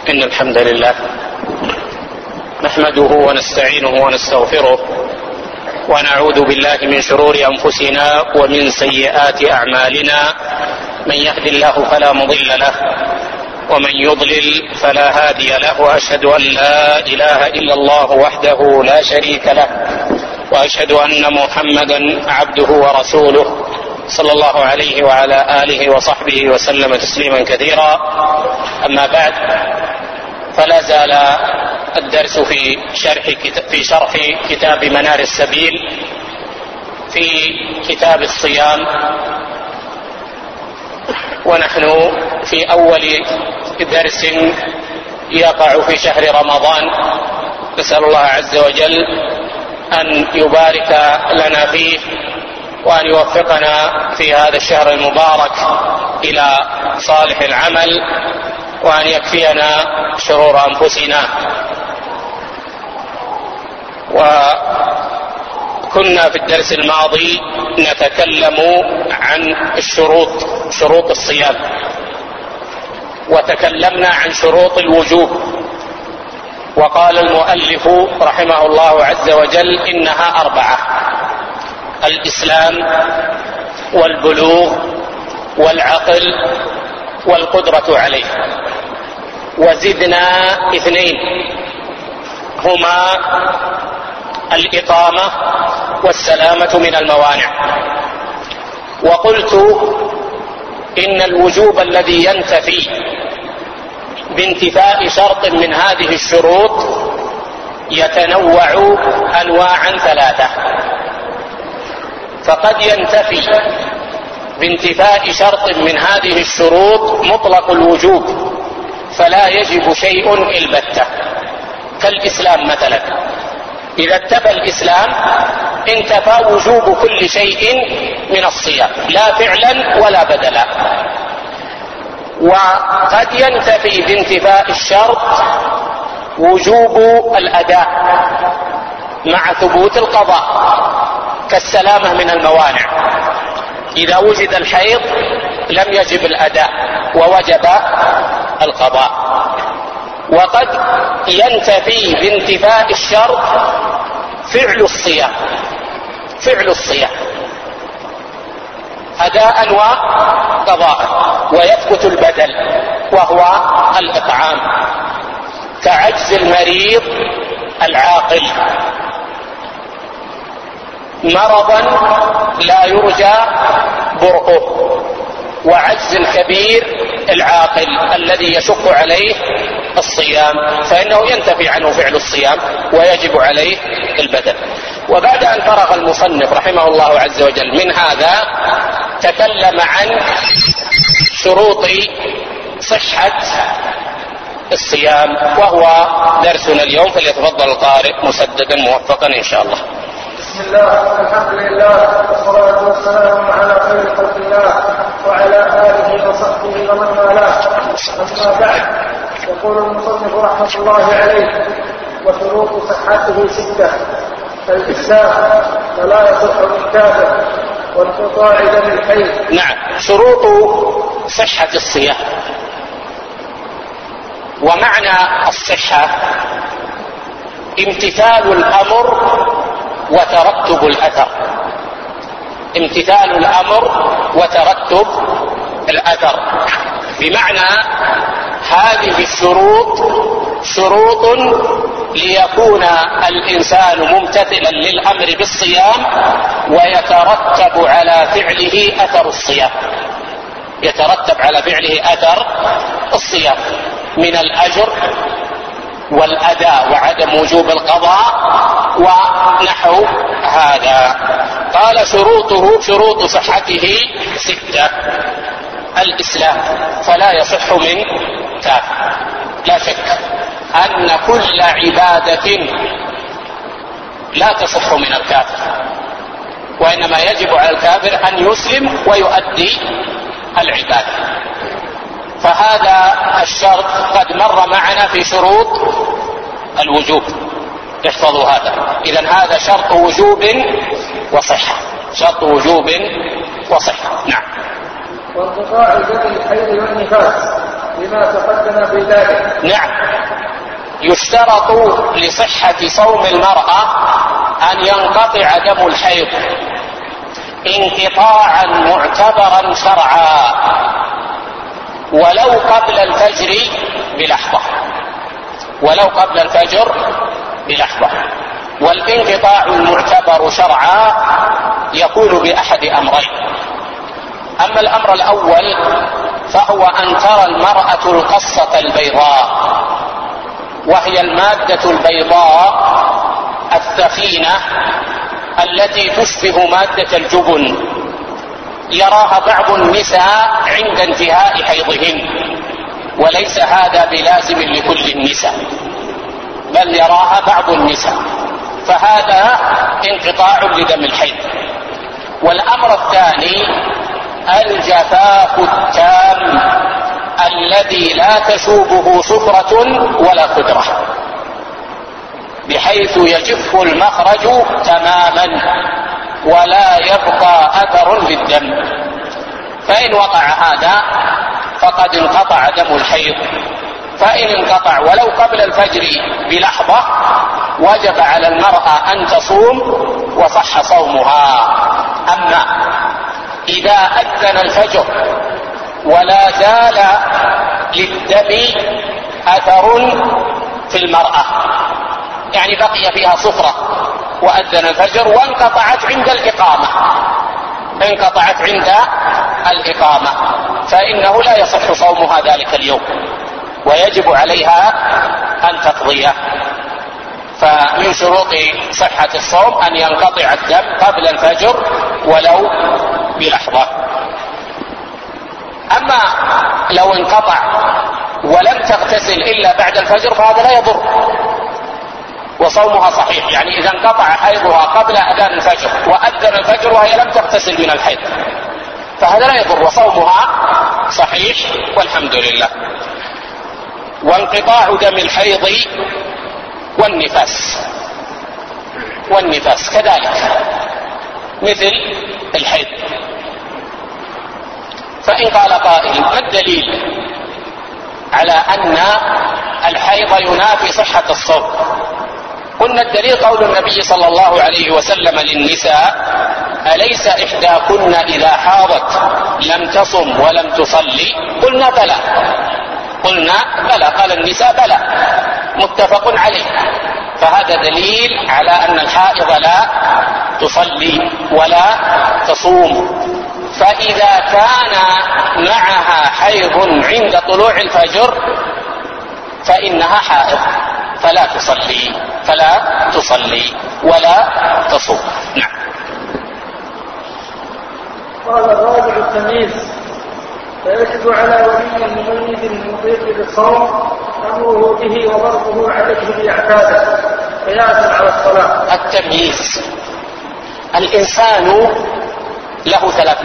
إن الحمد لله نحمده ونستعينه ونستغفره ونعوذ بالله من شرور أنفسنا ومن سيئات أعمالنا. من يهد الله فلا مضل له ومن يضلل فلا هادي له، وأشهد أن لا إله إلا الله وحده لا شريك له، وأشهد أن محمدا عبده ورسوله صلى الله عليه وعلى آله وصحبه وسلم تسليما كثيرا. أما بعد، فلا زال الدرس في شرح كتاب منار السبيل في كتاب الصيام، ونحن في أول درس يقع في شهر رمضان. نسأل الله عز وجل أن يبارك لنا فيه وأن يوفقنا في هذا الشهر المبارك إلى صالح العمل، وأن يكفينا شرور أنفسنا. وكنا في الدرس الماضي نتكلم عن شروط الصيام، وتكلمنا عن شروط الوجوب، وقال المؤلف رحمه الله عز وجل إنها 4: الإسلام والبلوغ والعقل والقدرة عليه. وزدنا 2 هما الإقامة والسلامة من الموانع. وقلت إن الوجوب الذي ينتفي بانتفاء شرط من هذه الشروط يتنوع أنواعا 3. فقد ينتفي بانتفاء شرط من هذه الشروط مطلق الوجوب، فلا يجب شيء البتة، كالإسلام مثلا. إذا انتفى الإسلام انتفى وجوب كل شيء من الصيام، لا فعلا ولا بدلا. وقد ينتفي بانتفاء الشرط وجوب الأداء مع ثبوت القضاء، كالسلامة من الموانع. إذا وجد الحيض لم يجب الأداء ووجب القضاء. وقد ينتفي بانتفاء الشرط فعل الصيام أداء وقضاء، ويثبت البدل وهو الإطعام، كعجز المريض العاقل مرضا لا يرجى برؤه، وعجز الكبير العاقل الذي يشق عليه الصيام، فإنه ينتفي عنه فعل الصيام ويجب عليه البدل. وبعد أن فرغ المصنف رحمه الله عز وجل من هذا، تكلم عن شروط صحة الصيام، وهو درسنا اليوم. فليتفضل القارئ مسددا موفقا إن شاء الله. بسم الله، الحمد لله، والصلاة والسلام على خير خلق الله وعلى آله وصحبه ومن والاه. أما بعد، يقول المصنف رحمة الله عليه: وشروط صحته 6: الإسلام، فلا يصح من كافر، وانقطاع دم الحيض. نعم، شروط صحة الصيام. ومعنى الصحة امتثال الأمر وترتب الأثر. امتثال الأمر وترتب الأثر، بمعنى هذه الشروط شروط ليكون الإنسان ممتثلا للأمر بالصيام ويترتب على فعله أثر الصيام، يترتب على فعله أثر الصيام من الأجر والأداء وعدم وجوب القضاء ونحو هذا. قال شروط صحته 6: الإسلام، فلا يصح من كافر. لا شك أن كل عبادة لا تصح من الكافر، وإنما يجب على الكافر أن يسلم ويؤدي العبادة. فهذا الشرط قد مر معنا في شروط الوجوب، احفظوا هذا. إذن هذا شرط وجوب وصحة، شرط وجوب وصحة. نعم. وانقطاع دم الحيض والنفاس لما تقدم في ذلك، نعم، يشترط لصحة صوم المرأة أن ينقطع دم الحيض انقطاعا معتبرا شرعا ولو قبل الفجر بلحظة، ولو قبل الفجر بلحظة. والانقطاع المعتبر شرعا يكون بأحد أمرين. أما الأمر الأول فهو أن ترى المرأة القصة البيضاء، وهي المادة البيضاء الثخينة التي تشبه مادة الجبن، يراها بعض النساء عند انتهاء حيضهن، وليس هذا بلازم لكل النساء، بل يراها بعض النساء، فهذا انقطاع لدم الحيض. والأمر الثاني الجفاف التام الذي لا تشوبه صفرة ولا قدرة، بحيث يجف المخرج تماما ولا يبقى أثر للدم. فإن وقع هذا فقد انقطع دم الحيض. فإن انقطع ولو قبل الفجر بلحظة وجب على المرأة أن تصوم وصح صومها. أما إذا أذن الفجر ولا زال للدم أثر في المرأة، يعني بقي فيها صفرة وأذن الفجر وانقطعت عند الإقامة، انقطعت عند الإقامة، فإنه لا يصح صومها ذلك اليوم ويجب عليها أن تقضيه. فمن شروط صحة الصوم أن ينقطع الدم قبل الفجر ولو بلحظة. أما لو انقطع ولم تغتسل إلا بعد الفجر فهذا لا يضر وصومها صحيح. يعني إذا انقطع حيضها قبل أذان الفجر وأذن الفجر وهي لم تغتسل من الحيض فهذا لا يضر وصومها صحيح والحمد لله. وانقطاع دم الحيض والنفاس كذلك مثل الحيض. فإن قال قائل ما الدليل على أن الحيض ينافي صحة الصوم؟ قلنا الدليل قول النبي صلى الله عليه وسلم للنساء: أليس إحداكن إذا حاضت لم تصم ولم تصلي؟ قلنا بلى، قال النساء بلى، متفق عليه. فهذا دليل على أن الحائض لا تصلي ولا تصوم. فإذا كان معها حيض عند طلوع الفجر فإنها حائض فلا تصلي ولا تصوم. نعم. قال الراجع التمييز: فيجب على ولي المميز المطيق للصوم أمره به وضربه عليه ليعتاده قياسا على الصلاة. التمييز، الإنسان له ثلاث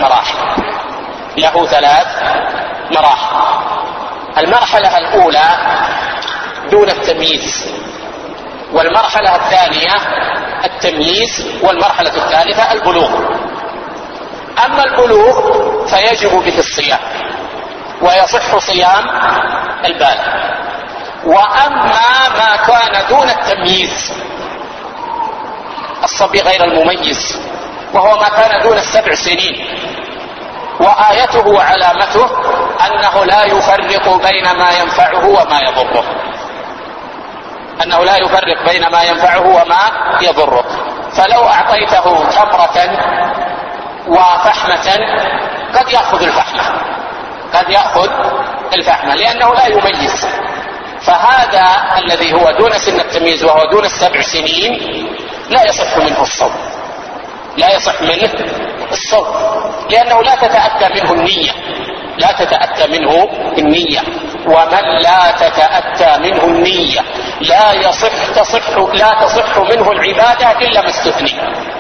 مراحل. المرحلة الأولى دون التمييز، والمرحلة الثانية التمييز، والمرحلة الثالثة البلوغ. أما البلوغ فيجب به الصيام ويصح صيام البالغ. وأما ما كان دون التمييز، الصبي غير المميز، وهو ما كان دون 7 سنين، وآيته وعلامته أنه لا يفرق بين ما ينفعه وما يضره، فلو أعطيته تمرة وفحمة قد يأخذ الفحمة لأنه لا يميز. فهذا الذي هو دون سن التمييز وهو دون 7 سنين لا يصح منه الصوم لأنه لا تتأتى منه النية، ومن لا تتأتى منه النية لا تصح منه العبادة إلا ما استثني.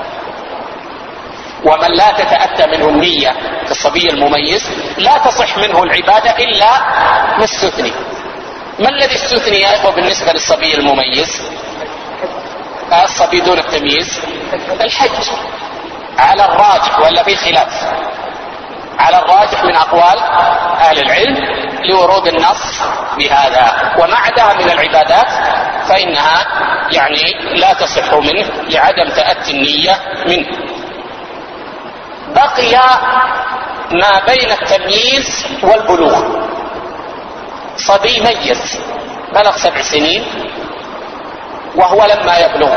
ومن لا تتأتى منه النية كالصبي المميز لا تصح منه العبادة إلا ما استثني. ما الذي استثني يا إخوة بالنسبة للصبي المميز؟ الصبي دون التمييز الحج على الراجح، ولا في خلاف؟ على الراجح من أقوال أهل العلم لورود النص بهذا. وما عداها من العبادات فإنها لا تصح منه لعدم تأتي النية منه. بقي ما بين التمييز والبلوغ. صبي ميز بلغ 7 سنين وهو لما يبلغ،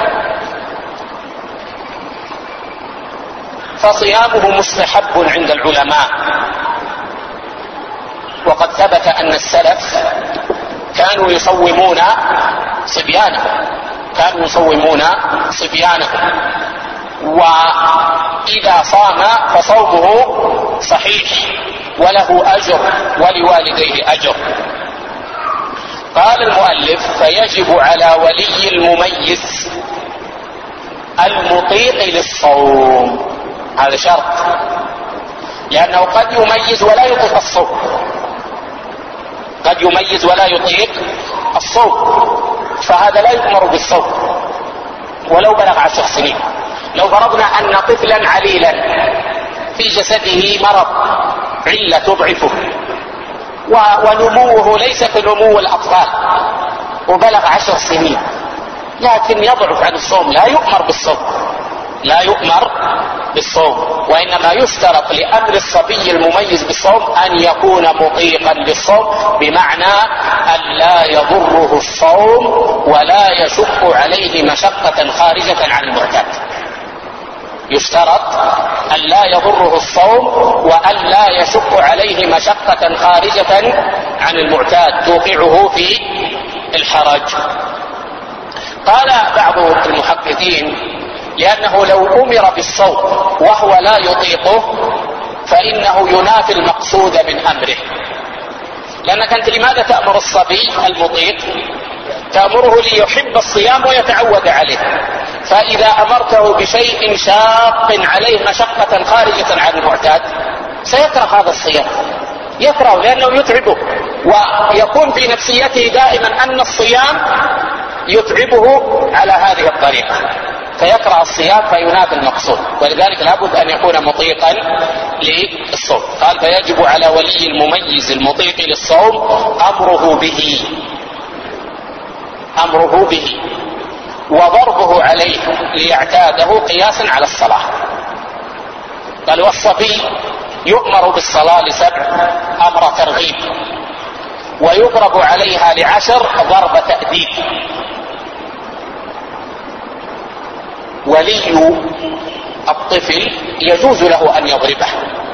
فصيامه مستحب عند العلماء. وقد ثبت أن السلف كانوا يصومون صبيانهم، وإذا صام فصومه صحيح وله أجر ولوالديه أجر. قال المؤلف: فيجب على ولي المميز المطيق للصوم. هذا شرط، لأنه قد يميز ولا يطيق الصوم، فهذا لا يؤمر بالصوم ولو بلغ 10 سنين. لو فرضنا أن طفلا عليلا في جسده مرض، علة تضعفه، ونموه ليس كنمو الأطفال، وبلغ 10 سنين لكن يضعف عن الصوم، لا يؤمر بالصوم، وإنما يشترط لأمر الصبي المميز بالصوم أن يكون مطيقا للصوم، بمعنى أن لا يضره الصوم ولا يشق عليه مشقة خارجة عن المعتاد. يشترط أن لا يضره الصوم وأن لا يشق عليه مشقة خارجة عن المعتاد توقعه في الحرج. قال بعض المحققين: لأنه لو أمر بالصوم وهو لا يطيقه فإنه ينافي المقصود من أمره. لأنك أنت لماذا تأمر الصبي المطيق؟ تأمره ليحب الصيام ويتعود عليه، فإذا أمرته بشيء شاق عليه مشقة خارجة عن المعتاد سيكره هذا الصيام، يكره لأنه يتعبه، ويكون في نفسيته دائما أن الصيام يتعبه على هذه الطريقة، فيكره الصيام فينافي المقصود. ولذلك لابد أن يكون مطيقا للصوم. قال: فيجب على ولي المميز المطيق للصوم أمره به وضربه عليه ليعتاده قياسا على الصلاة. قال: والصبي يؤمر بالصلاة ل7 أمر ترغيب، ويضرب عليها ل10 ضرب تأديب. ولي الطفل يجوز له أن يضربه،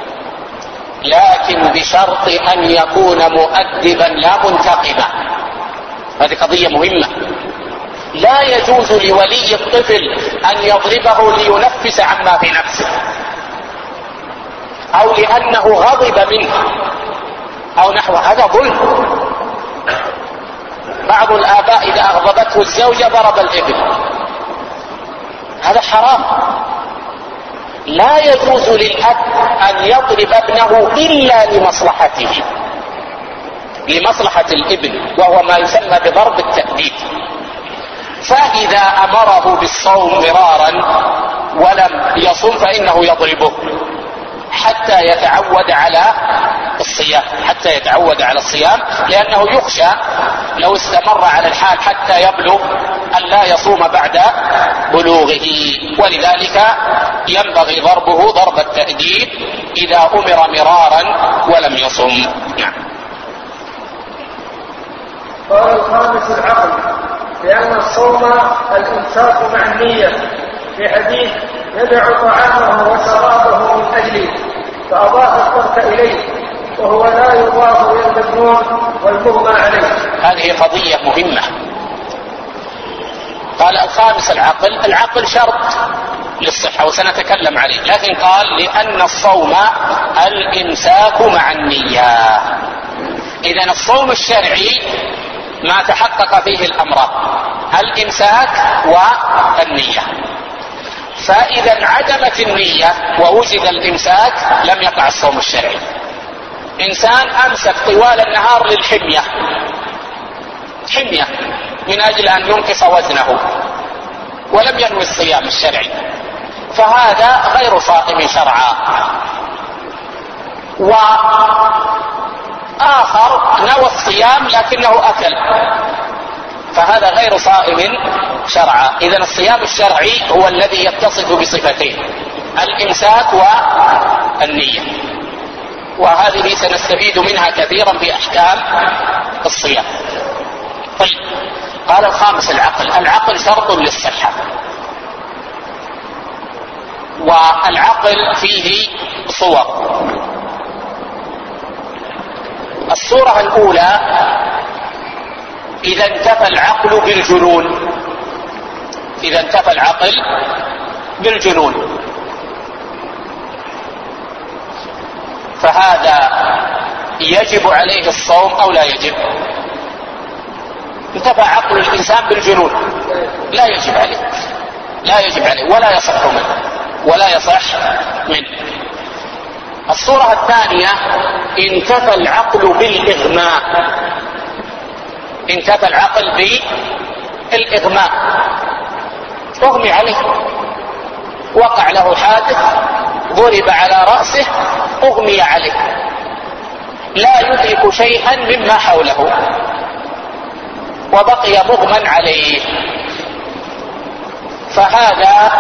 لكن بشرط أن يكون مؤدبا لا منتقما. هذه قضية مهمة. لا يجوز لولي الطفل أن يضربه لينفس عما في نفسه، أو لأنه غضب منه أو نحو هذا ظلم. بعض الآباء إذا أغضبته الزوجة ضرب الابن، هذا حرام. لا يجوز للأب أن يضرب ابنه إلا لمصلحة الابن، وهو ما يسمى بضرب التأديب. فإذا أمره بالصوم مرارا ولم يصم فإنه يضربه حتى يتعود على الصيام، لأنه يخشى لو استمر على الحال حتى يبلغ أن لا يصوم بعد بلوغه، ولذلك ينبغي ضربه ضرب التأديب إذا أمر مرارا ولم يصم. قال: الخامس العقل، لأن الصوم الإمساك مع النية، في حديث: يدع طعامه وشرابه من أجله، فأضاف الترك إليه، وهو لا يضاف إلى المجنون والمغمى عليه. هذه قضية مهمة. قال: الخامس العقل شرط للصحة وسنتكلم عليه، لكن قال: لأن الصوم الإمساك مع النية. إذن الصوم الشرعي ما تحقق فيه الأمران: الإمساك والنية. فإذا انعدمت النية ووجد الإمساك لم يقع الصوم الشرعي. إنسان أمسك طوال النهار للحمية من أجل أن ينقص وزنه ولم ينوي الصيام الشرعي، فهذا غير صائم شرعا. آخر نوى الصيام لكنه أكل، فهذا غير صائم شرعا. إذن الصيام الشرعي هو الذي يتصف بصفتين: الإمساك والنية، وهذه سنستفيد منها كثيرا في أحكام الصيام. طيب، قال الخامس العقل شرط للصحة، والعقل فيه صور. الصورة الأولى إذا انتفى العقل بالجنون، إذا انتفى العقل بالجنون، فهذا يجب عليه الصوم أو لا يجب؟ انتفى عقل الإنسان بالجنون لا يجب عليه، لا يجب عليه ولا يصح منه، ولا يصح منه. الصورة الثانية انتفى العقل بالإغماء، انتفى العقل بالإغماء، أغمي عليه، وقع له حادث، ضرب على رأسه، أغمي عليه، لا يدرك شيئا مما حوله، وبقي مغمى عليه، فهذا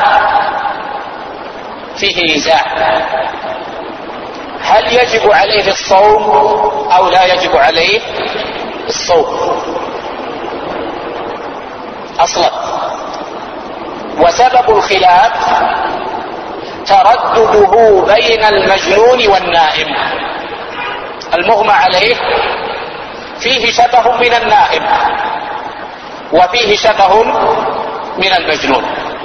فيه نزاع: هل يجب عليه الصوم أو لا يجب عليه الصوم أصلا؟ وسبب الخلاف تردده بين المجنون والنائم. المغمى عليه فيه شبه من النائم وفيه شبه من المجنون،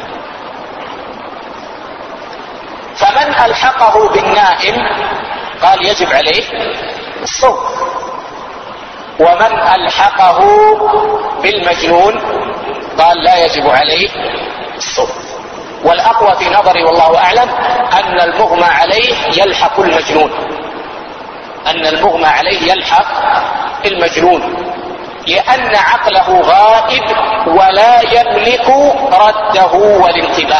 فمن ألحقه بالنائم قال يجب عليه الصوم، ومن ألحقه بالمجنون قال لا يجب عليه الصوم. والأقوى في نظري والله أعلم أن المغمى عليه يلحق المجنون، أن المغمى عليه يلحق المجنون، لأن عقله غائب ولا يملك رده والانتباه.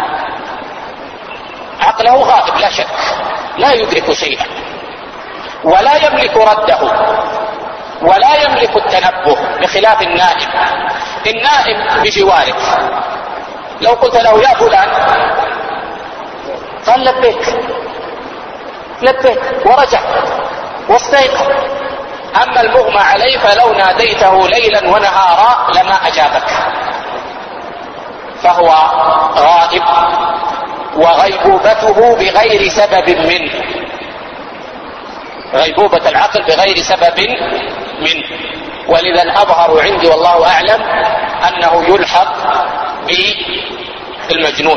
عقله غائب لا شك، لا يدرك شيئا، ولا يملك رده، ولا يملك التنبه، بخلاف النائم. النائم بجوارك، لو قلت له يا فلان قال لبيك لبيك ورجع واستيقظ. أما المغمى عليه فلو ناديته ليلا ونهارا لما أجابك، فهو غائب، وغيبوبته بغير سبب منه، غيبوبة العقل بغير سبب منه. ولذا الأظهر عندي والله أعلم أنه يلحق بالمجنون.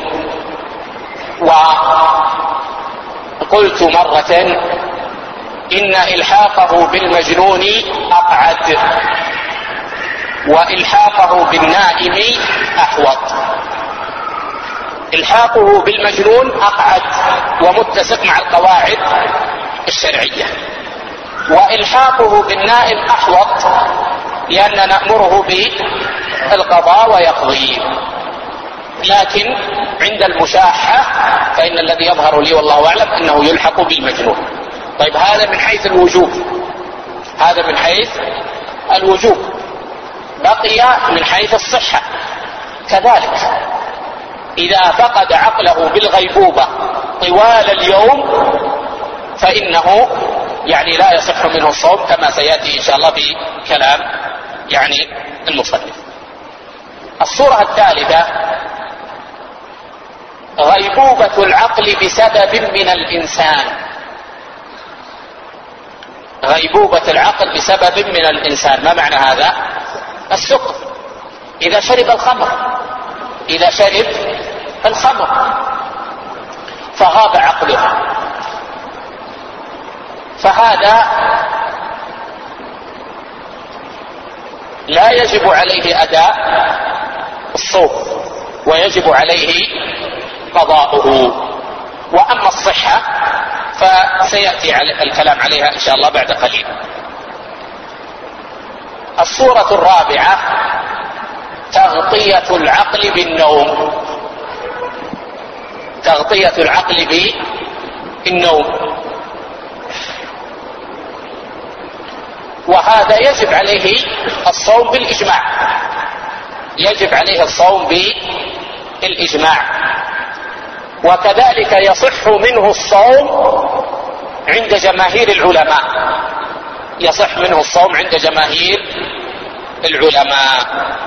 وقلت مرة إن إلحاقه بالمجنون أقعد، وإلحاقه بالنائم أحوط. إلحاقه بالمجنون أقعد ومتسق مع القواعد الشرعية، وإلحاقه بالنائم أحوط، لأننا نأمره بالقضاء ويقضي. لكن عند المشاحة فإن الذي يظهر لي والله أعلم أنه يلحق بالمجنون. طيب، هذا من حيث الوجوب، هذا من حيث الوجوب. بقي من حيث الصحة كذلك، إذا فقد عقله بالغيبوبة طوال اليوم فإنه لا يصح منه الصوم، كما سيأتي إن شاء الله في كلام المصنف. الصورة الثالثة غيبوبة العقل بسبب من الإنسان، غيبوبة العقل بسبب من الإنسان. ما معنى هذا؟ السكر، إذا شرب الخمر، إذا شرب الخمر فغاب عقله، فهذا لا يجب عليه أداء الصوم، ويجب عليه قضاؤه. وأما الصحة فسيأتي الكلام عليها إن شاء الله بعد قليل. الصورة الرابعة تغطية العقل بالنوم، تغطية العقل بالنوم. وهذا يجب عليه الصوم بالإجماع، يجب عليه الصوم بالإجماع. وكذلك يصح منه الصوم عند جماهير العلماء، يصح منه الصوم عند جماهير العلماء.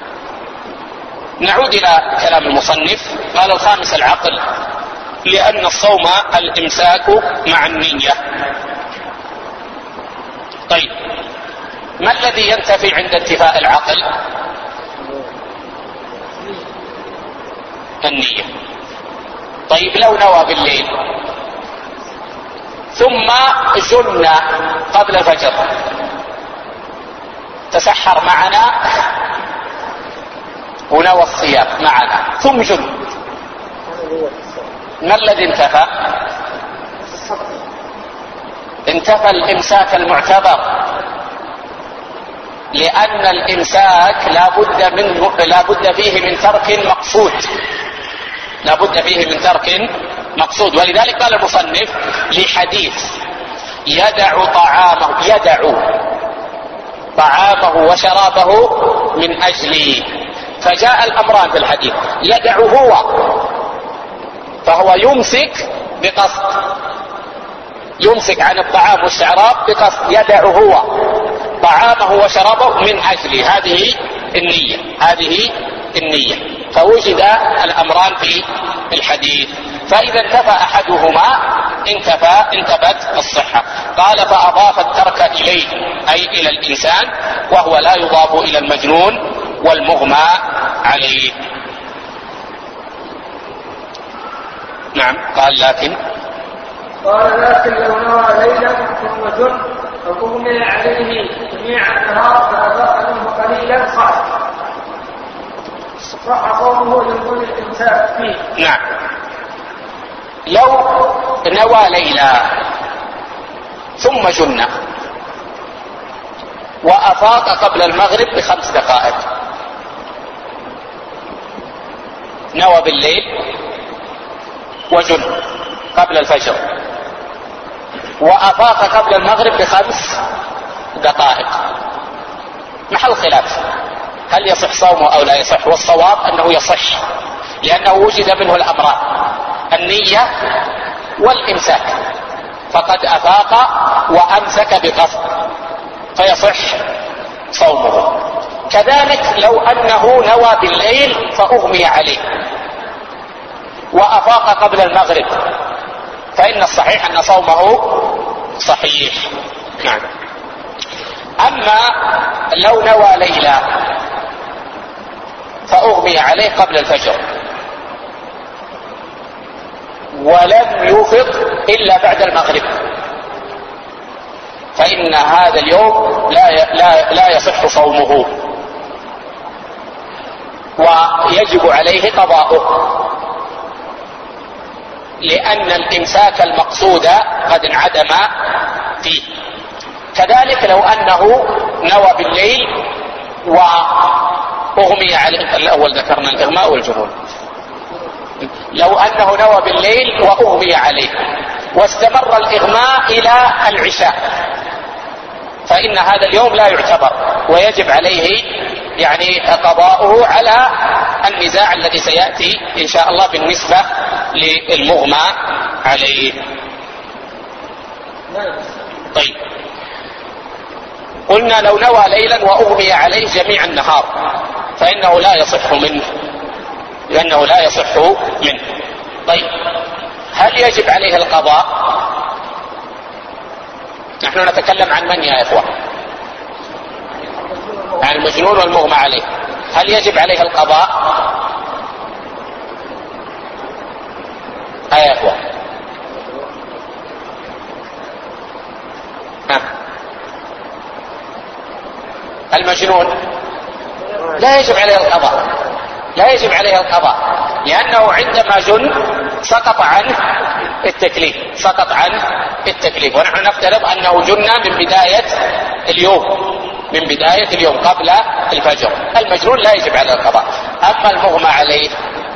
نعود إلى كلام المصنف. قال: الخامس العقل، لأن الصوم الإمساك مع النية. طيب، ما الذي ينتفي عند انتفاء العقل؟ النية. طيب، لو نوى بالليل ثم جن قبل الفجر، تسحر معنا ونوى الصيام معنا ثم جن، ما الذي انتفى؟ انتفى الإمساك المعتبر، لأن الإمساك لا بد فيه من ترك مقصود، لا بد فيه من ترك مقصود. ولذلك قال المصنف لحديث يدع طعامه وشرابه من أجلي، فجاء الأمران في الحديث. يدع هو، فهو يمسك بقصد، يمسك عن الطعام والشراب بقصد، يدع هو طعامه وشرابه من أجلي، هذه النية، هذه النية. فوجد الأمران في الحديث، فإذا انتفى أحدهما انتفت الصحة. قال: فأضاف الترك إليه، أي إلى الإنسان، وهو لا يضاف إلى المجنون والمغمى عليه. نعم. قال: لكن لو نوى ليلا ثم جن فأغمي عليه جميع النهار فأذاق منه قليلا صح صومه لوجود الإمساك فيه. نعم. لو نوى ليلا ثم جن وأفاق قبل المغرب ب5 دقائق، نوى بالليل وجن قبل الفجر وأفاق قبل المغرب ب5 دقائق، محل خلاف هل يصح صومه أو لا يصح. والصواب أنه يصح، لأنه وجد منه الأمران، النية والإمساك، فقد أفاق وأمسك بقصد فيصح صومه. كذلك لو أنه نوى بالليل فأغمي عليه وأفاق قبل المغرب، فإن الصحيح أن صومه صحيح. نعم. أما لو نوى ليلا فأغمي عليه قبل الفجر ولم يفق إلا بعد المغرب، فإن هذا اليوم لا يصح صومه ويجب عليه قضاؤه، لأن الإمساك المقصود قد انعدم فيه. كذلك لو أنه نوى بالليل وأغمي عليه، الأول ذكرنا الإغماء والجنون، لو أنه نوى بالليل وأغمي عليه واستمر الإغماء إلى العشاء، فإن هذا اليوم لا يعتبر ويجب عليه يعني قضاؤه على النزاع الذي سيأتي إن شاء الله بالنسبة للمغمى عليه. طيب، قلنا لو نوى ليلا وأغمي عليه جميع النهار فإنه لا يصح منه، لأنه لا يصح منه. طيب، هل يجب عليه القضاء؟ نحن نتكلم عن من يا إخوة؟ عن المجنون والمغمى عليه. هل يجب عليه القضاء؟ يا إخوة، المجنون لا يجب عليه القضاء، لا يجب عليه القضاء، لأنه عندما جن سقط عنه التكليف، سقط عنه التكليف، ونحن نفترض أنه جن من بداية اليوم، من بداية اليوم قبل الفجر. المجنون لا يجب عليه القضاء. أما المغمى عليه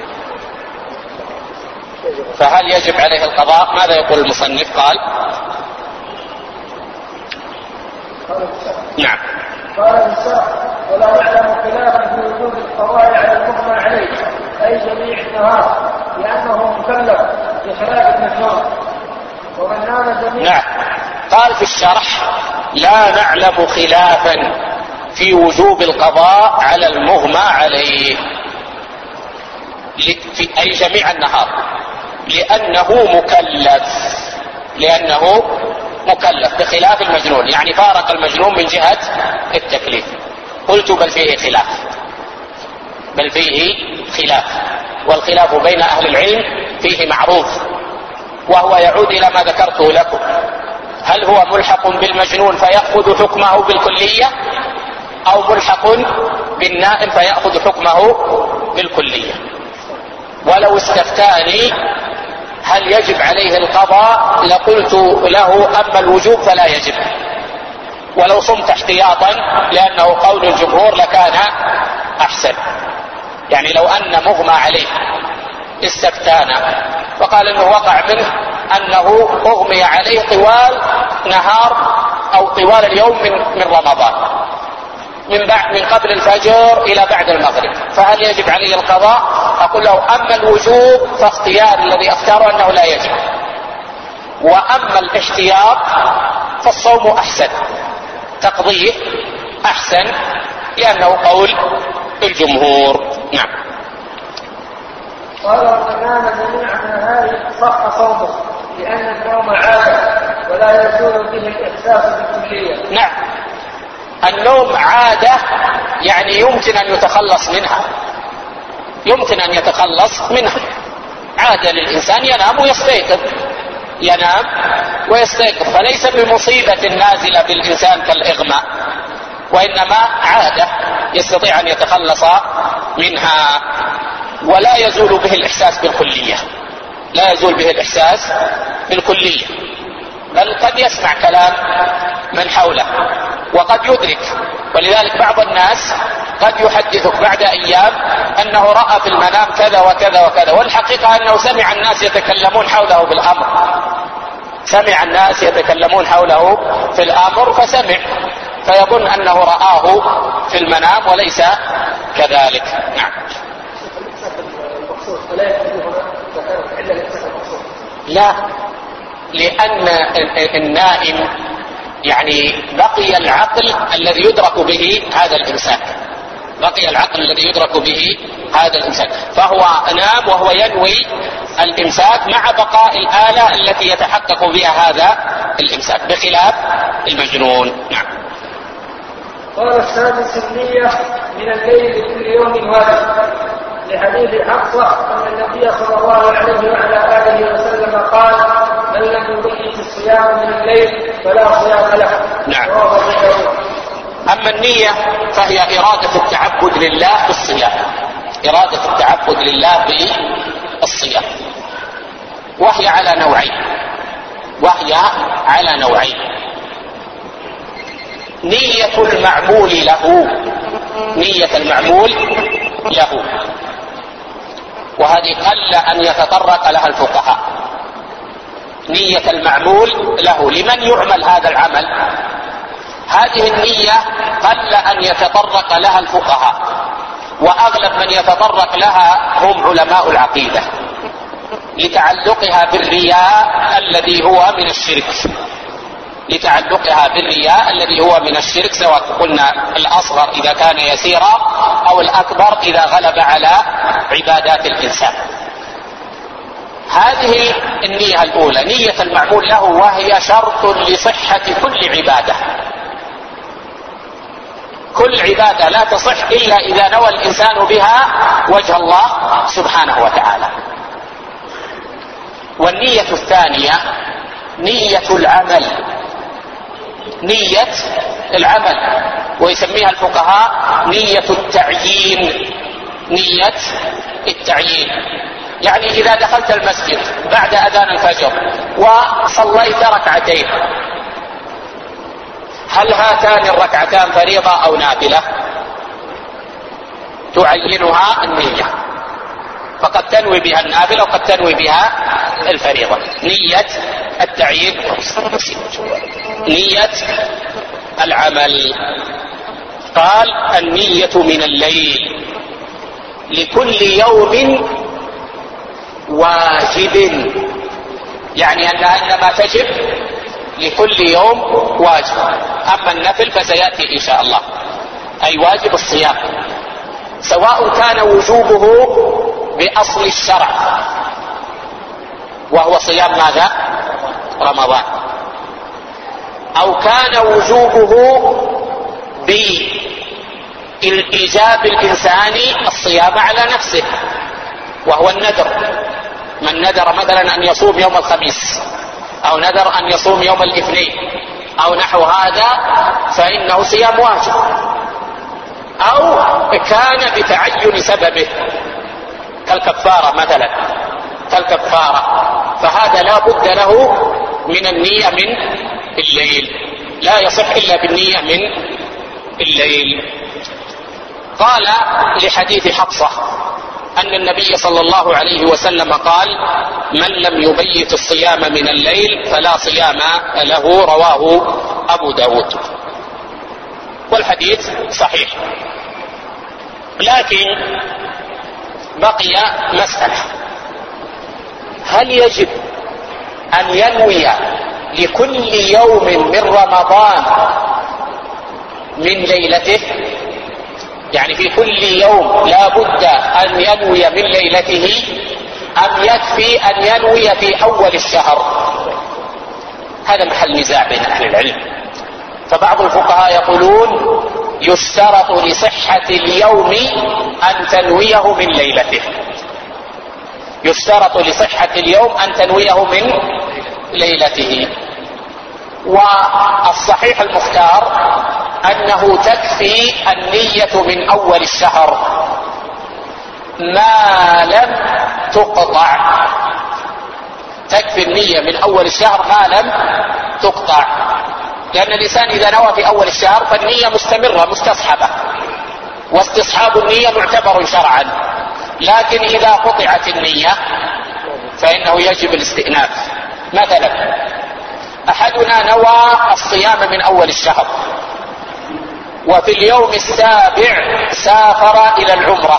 فهل يجب عليه القضاء؟ ماذا يقول المصنف؟ نعم. قال الشرح: ولا نعلم خلافا في وجود القضاء على المغمى عليه أي جميع النهار لأنه مكلف بخلاف المجنون. ومن نام جميع. نعم. قال في الشرح: لا نعلم خلافا في وجوب القضاء على المغمى عليه أي جميع النهار لأنه مكلف بخلاف المجنون، يعني فارق المجنون من جهة التكليف. قلت بل فيه خلاف، والخلاف بين أهل العلم فيه معروف، وهو يعود إلى ما ذكرته لكم: هل هو ملحق بالمجنون فيأخذ حكمه بالكلية، أو ملحق بالنائم فيأخذ حكمه بالكلية؟ ولو استفتاني هل يجب عليه القضاء لقلت له: أما الوجوب فلا يجب، ولو صمت احتياطا لأنه قول الجمهور لكان أحسن. يعني لو أن مغمى عليه استفتانا وقال انه وقع منه انه اغمي عليه طوال نهار او طوال اليوم من رمضان، من قبل الفجر الى بعد المغرب، فهل يجب عليه القضاء؟ اقول له: اما الوجوب فاختيار الذي اختاره انه لا يجب، واما الاحتياط فالصوم احسن، تقضيه احسن، لانه قول الجمهور. نعم. قال: ومن نام جميع النهار صح صومه لأن النوم عادة ولا يزول به الإحساس بالكلية. نعم. النوم عادة، يعني يمكن أن يتخلص منها، عادة للإنسان ينام ويستيقظ، فليس بمصيبة نازلة بالإنسان كالإغماء، وإنما عادة يستطيع أن يتخلص منها، ولا يزول به الإحساس بالكلية، بل قد يسمع كلام من حوله وقد يدرك. ولذلك بعض الناس قد يحدثك بعد أيام أنه رأى في المنام كذا وكذا وكذا، والحقيقة أنه سمع الناس يتكلمون حوله في الأمر فسمع، فيظن أنه رآه في المنام وليس كذلك. نعم. لا، لأن النائم يعني بقي العقل الذي يدرك به هذا الإمساك، فهو نام وهو ينوي الإمساك مع بقاء الآلة التي يتحقق بها هذا الإمساك، بخلاف المجنون. نعم. قال: السادس النية من الليل لكل يوم واحد، لحديث حفصة أن النبي صلى الله عليه وعلى آله وسلم قال: من لم يبيت الصيام من الليل فلا صيام له. نعم. أما النية فهي إرادة التعبد لله بالصيام، وهي على نوعين: نية المعمول له، وهذه قل أن يتطرق لها الفقهاء. نية المعمول له، لمن يعمل هذا العمل؟ هذه النية قل أن يتطرق لها الفقهاء، وأغلب من يتطرق لها هم علماء العقيدة، لتعلقها بالرياء الذي هو من الشرك، سواء قلنا الأصغر إذا كان يسيرا أو الأكبر إذا غلب على عبادات الإنسان. هذه النية الأولى نية المعمول له، وهي شرط لصحة كل عبادة لا تصح إلا إذا نوى الإنسان بها وجه الله سبحانه وتعالى. والنية الثانية نية العمل، ويسميها الفقهاء نية التعيين. يعني إذا دخلت المسجد بعد أذان الفجر وصليت ركعتين، هل هاتان الركعتان فريضة أو نافلة؟ تعينها النية، فقد تنوي بها النافلة وقد تنوي بها الفريضة. نية التعيين، نية العمل. قال النية من الليل لكل يوم واجب، يعني أنها إنما تجب لكل يوم واجب. أما النفل فسيأتي إن شاء الله، أي واجب الصيام، سواء كان وجوبه بأصل الشرع وهو صيام ماذا؟ رمضان، أو كان وجوبه بإيجاب الإنسان الصيام على نفسه وهو النذر. من نذر مثلا أن يصوم يوم الخميس، أو نذر أن يصوم يوم الاثنين أو نحو هذا، فإنه صيام واجب. أو كان بتعين سببه كالكفارة مثلا، كالكفارة، فهذا لا بد له من النية من الليل، لا يصح إلا بالنية من الليل. قال لحديث حفصة أن النبي صلى الله عليه وسلم قال: من لم يبيت الصيام من الليل فلا صيام له، رواه أبو داود. والحديث صحيح، لكن بقي مسألة: هل يجب أن ينوي لكل يوم من رمضان من ليلته؟ يعني في كل يوم لا بد أن ينوي من ليلته، أم يكفي أن ينوي في أول الشهر؟ هذا محل نزاع بين أهل العلم. فبعض الفقهاء يقولون يشترط لصحة اليوم أن تنويه من ليلته، يشترط لصحة اليوم أن تنويه من ليلته. والصحيح المختار أنه تكفي النية من أول الشهر ما لم تقطع، تكفي النية من أول الشهر ما لم تقطع، لأن الإنسان إذا نوى في أول الشهر فالنية مستمرة مستصحبة، واستصحاب النية معتبر شرعا. لكن إذا قطعت النية فإنه يجب الاستئناف. مثلا أحدنا نوى الصيام من أول الشهر، وفي اليوم السابع سافر إلى العمرة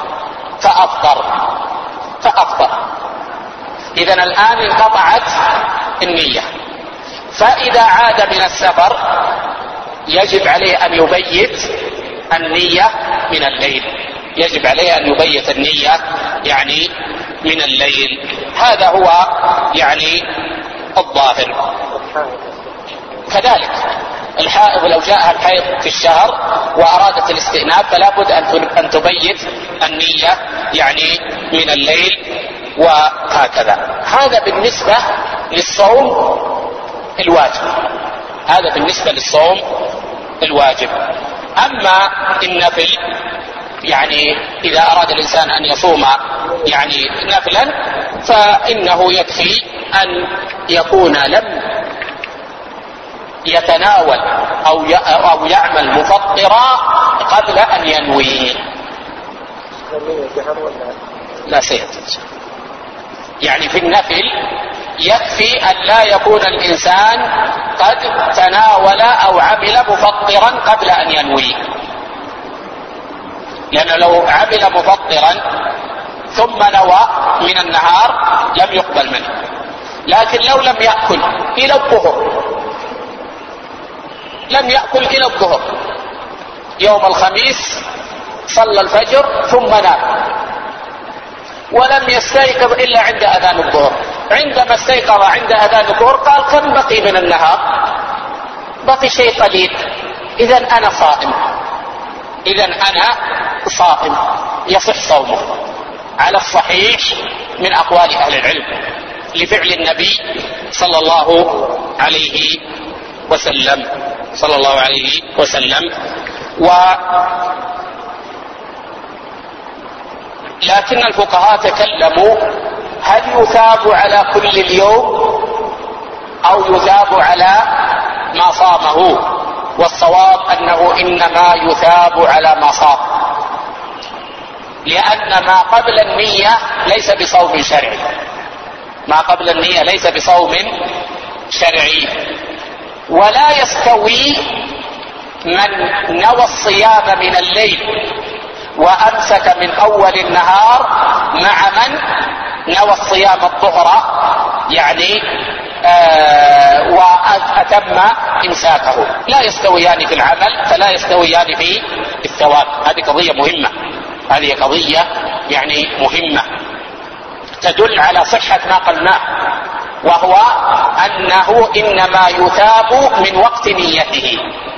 فأفطر، إذن الآن انقطعت النية. فإذا عاد من السفر يجب عليه أن يبيت النية من الليل، يجب عليه أن يبيت النية يعني من الليل. هذا هو يعني الظاهر. كذلك الحائض لو جاءها الحيض في الشهر وأرادت الاستئناف فلا بد أن تبيت النية يعني من الليل، وهكذا. هذا بالنسبة للصوم الواجب، هذا بالنسبة للصوم الواجب. أما النفل يعني إذا أراد الإنسان أن يصوم يعني نفلا فإنه يكفي أن يكون لم يتناول أو يعمل مفطرا قبل أن ينوي. لا سيأتي. يعني في النفل يكفي أن لا يكون الإنسان قد تناول أو عمل مفطرا قبل أن ينوي، لأنه لو عمل مفطرا ثم نوى من النهار لم يقبل منه. لكن لو لم يأكل إلى الظهر، لم يأكل إلى الظهر يوم الخميس، صلى الفجر ثم نام، ولم يستيقظ إلا عند أذان الظهر، عندما استيقظ عند أذان الظهر قال: كم بقي من النهار؟ بقي شيء قليل، إذن أنا صائم، إذن أنا صائم، يصح صومه على الصحيح من أقوال أهل العلم لفعل النبي صلى الله عليه وسلم صلى الله عليه وسلم. لكن الفقهاء تكلموا: هل يثاب على كل اليوم أو يثاب على ما صامه؟ والصواب أنه إنما يثاب على ما صام، لأن ما قبل النية ليس بصوم شرعي، ما قبل النية ليس بصوم شرعي. ولا يستوي من نوى الصيام من الليل وأمسك من أول النهار مع من نوى الصيام الظهر يعني وأتم إمساكه، لا يستويان في العمل فلا يستويان في الثواب. هذه قضية مهمة، هذه قضية يعني مهمة تدل على صحة ما قلناه، وهو أنه إنما يثاب من وقت نيته،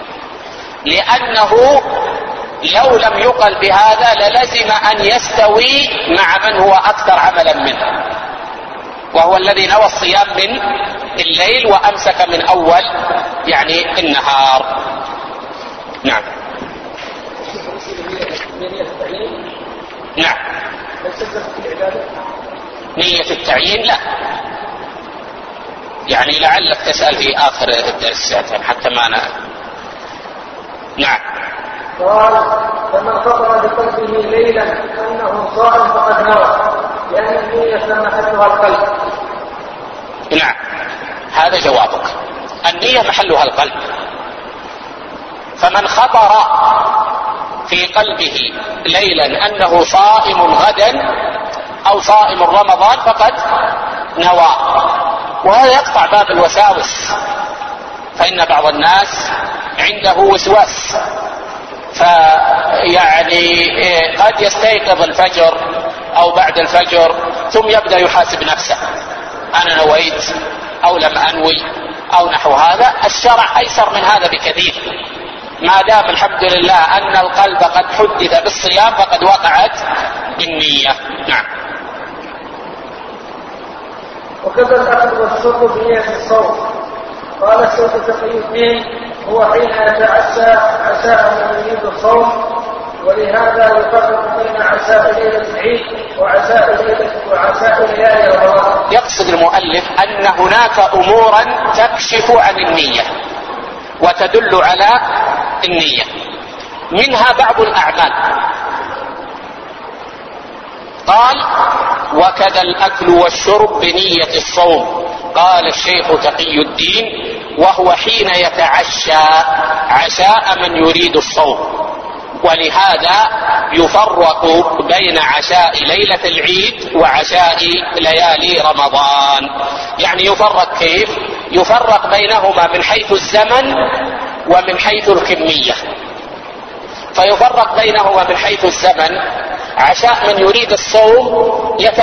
لأنه لو لم يقل بهذا للزم أن يستوي مع من هو أكثر عملا منه، وهو الذي نوى الصيام من الليل وأمسك من أول يعني النهار. نعم. نعم. نية التعيين لا، يعني لعلك تسأل في آخر الدرس حتى ما أنا. نعم. قال: فمن خطر بقلبه ليلا أنه صائم فقد نوى، لأن النية محلها القلب. نعم، هذا جوابك. النية محلها القلب، فمن خطر في قلبه ليلا أنه صائم غدا أو صائم رمضان فقد نوى، وهذا يقطع باب الوساوس، فإن بعض الناس عنده وسواس، فيعني قد يستيقظ الفجر أو بعد الفجر ثم يبدأ يحاسب نفسه، أنا نويت أو لم أنوي أو نحو هذا. الشرع أيسر من هذا بكثير، ما دام الحمد لله أن القلب قد حدث بالصيام فقد وقعت النية. نعم. وكذا الأكل والشرب بنية الصوم. قال الشيخ تقي الدين: هو حين يتعشى عشاء من يريد الصوم، ولهذا يفرق بين عشاء ليلة العيد وعشاء ليالي رمضان. يقصد المؤلف أن هناك أمورا تكشف عن النية وتدل على النية، منها بعض الأعمال. قال: وكذا الأكل والشرب بنية الصوم. قال الشيخ تقي الدين: وهو حين يتعشى عشاء من يريد الصوم، ولهذا يفرق بين عشاء ليلة العيد وعشاء ليالي رمضان. يعني يفرق كيف؟ يفرق بينهما من حيث الزمن ومن حيث الكمية. فيفرق بينهما من حيث الزمن: عشاء من يريد الصوم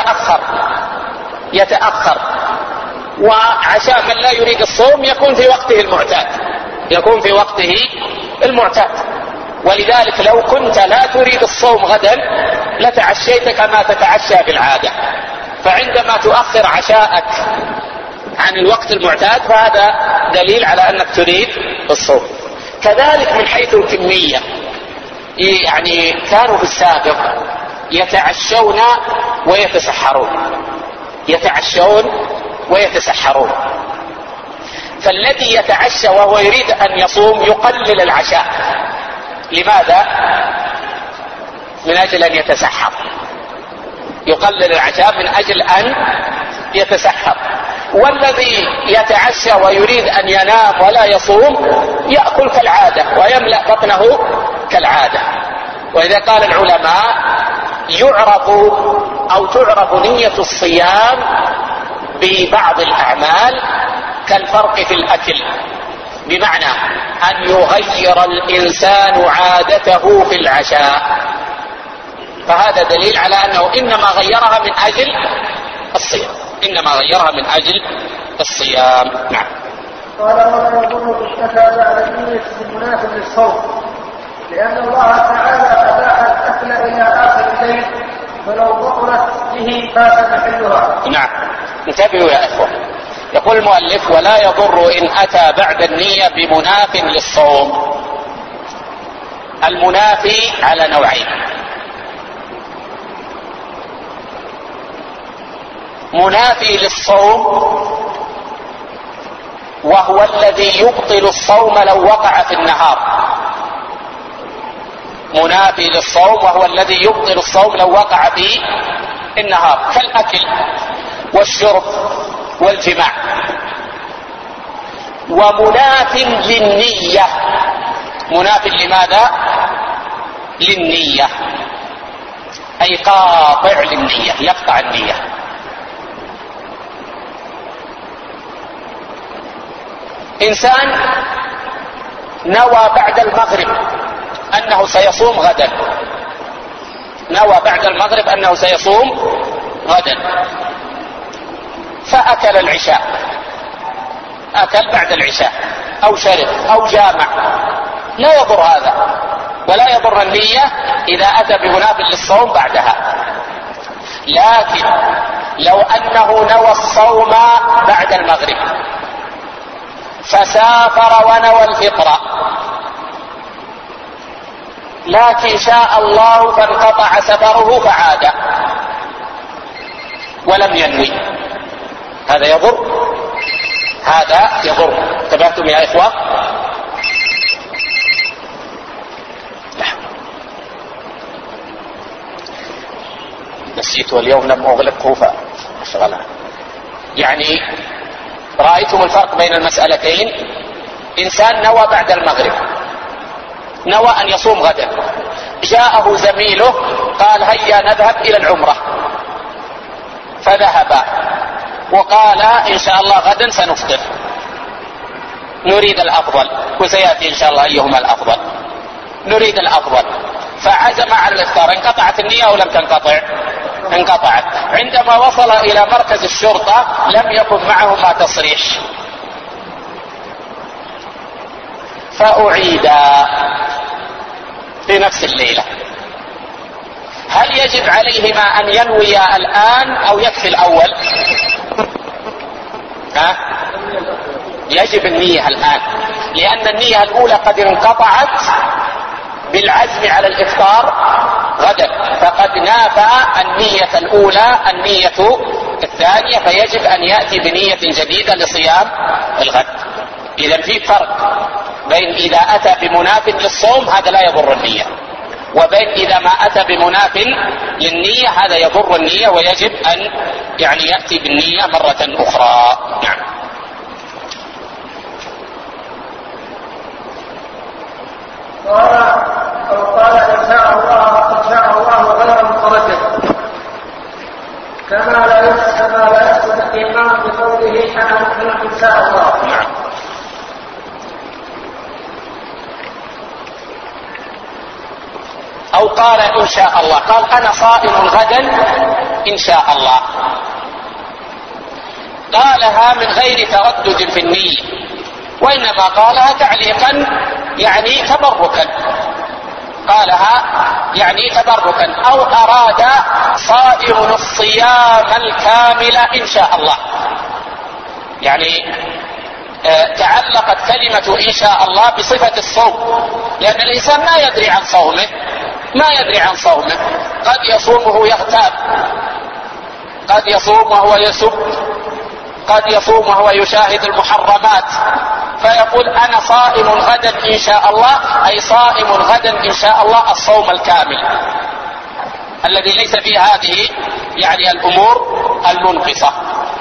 يتأخر، وعشاء من لا يريد الصوم يكون في وقته المعتاد. ولذلك لو كنت لا تريد الصوم غدا لتعشيت كما تتعشى بالعادة، فعندما تؤخر عشاءك عن الوقت المعتاد فهذا دليل على أنك تريد الصوم. كذلك من حيث الكمية، يعني كانوا في السابق يتعشون ويتسحرون، فالذي يتعشى وهو يريد أن يصوم يقلل العشاء. لماذا؟ من أجل أن يتسحر، يقلل العشاء من أجل أن يتسحر. والذي يتعشى ويريد أن ينام ولا يصوم يأكل كالعادة ويملأ بطنه كالعادة. وإذا قال العلماء: تعرف نية الصيام ببعض الأعمال كالفرق في الأكل، بمعنى أن يغير الإنسان عادته في العشاء، فهذا دليل على أنه إنما غيرها من أجل الصيام. نعم. قال: ولا يضر بالأتى بعد النية المنافي للصوم، لأن الله تعالى أباح الأكل إلى آخر الليل، فلو بطلت به فات محلها. نعم، انتبهوا يا إخوة. يقول المؤلف: ولا يضر إن أتى بعد النية بمناف للصوم. المنافي على نوعين: منافي للصوم وهو الذي يبطل الصوم لو وقع في النهار، منافي للصوم وهو الذي يبطل الصوم لو وقع في النهار، كالأكل والشرب والجماع. ومناف للنية مناف لماذا؟ للنية، أي قاطع للنية، يقطع النية. إنسان نوى بعد المغرب أنه سيصوم غدا، نوى بعد المغرب أنه سيصوم غدا، فأكل العشاء، أكل بعد العشاء أو شرب أو جامع، لا يضر هذا ولا يضر النية إذا أتى بمناف للصوم بعدها. لكن لو أنه نوى الصوم بعد المغرب فسافر ونوى الفطر، لكن شاء الله فانقطع سفره فعاد ولم ينوي، هذا يضر، هذا يضر. انتبهتم يا إخوة؟ نسيت واليوم لم أغلقه فأشغلها. يعني رأيتم الفرق بين المسألتين؟ إنسان نوى بعد المغرب، نوى أن يصوم غدا، جاءه زميله قال هيا نذهب إلى العمرة، فذهب وقال إن شاء الله غدا سنفطر، نريد الأفضل، وسيأتي إن شاء الله أيهما الأفضل، نريد الأفضل، فعزم على الإفطار. انقطعت النية أو لم تنقطع؟ انقطعت. عندما وصل إلى مركز الشرطة لم يكن معهما تصريح، فأعيد في نفس الليلة. هل يجب عليهما أن ينويا الآن أو يكفي الأول؟ يجب النية الآن، لأن النية الأولى قد انقطعت بالعزم على الإفطار غدا، فقد نافى النية الأولى النية الثانية، فيجب أن يأتي بنية جديدة لصيام الغد. إذا في فرق بين إذا أتى بمناف للصوم هذا لا يضر النية، وبين إذا ما أتى بمناف للنية هذا يضر النية، ويجب أن يأتي بالنية مرة أخرى. نعم. قال إن شاء الله غير متردد، كما لا يسجد الإمام بقوله أنا مؤمن إن شاء الله. نعم. أو قال إن شاء الله، قال أنا صائم غدا إن شاء الله، قالها من غير تردد في النية، وإنما قالها تعليقا يعني تبركا، قالها يعني تبركا، أو أراد صائم الصيام الكامل إن شاء الله، يعني تعلقت كلمة إن شاء الله بصفة الصوم، لأن الإنسان ما يدري عن صومه، قد يصوم وهو يغتاب، قد يصوم وهو يسب، قد يصوم وهو يشاهد المحرمات، فيقول أنا صائم غدا إن شاء الله، أي صائم غدا إن شاء الله الصوم الكامل الذي ليس فيه هذه يعني الأمور المنقصة،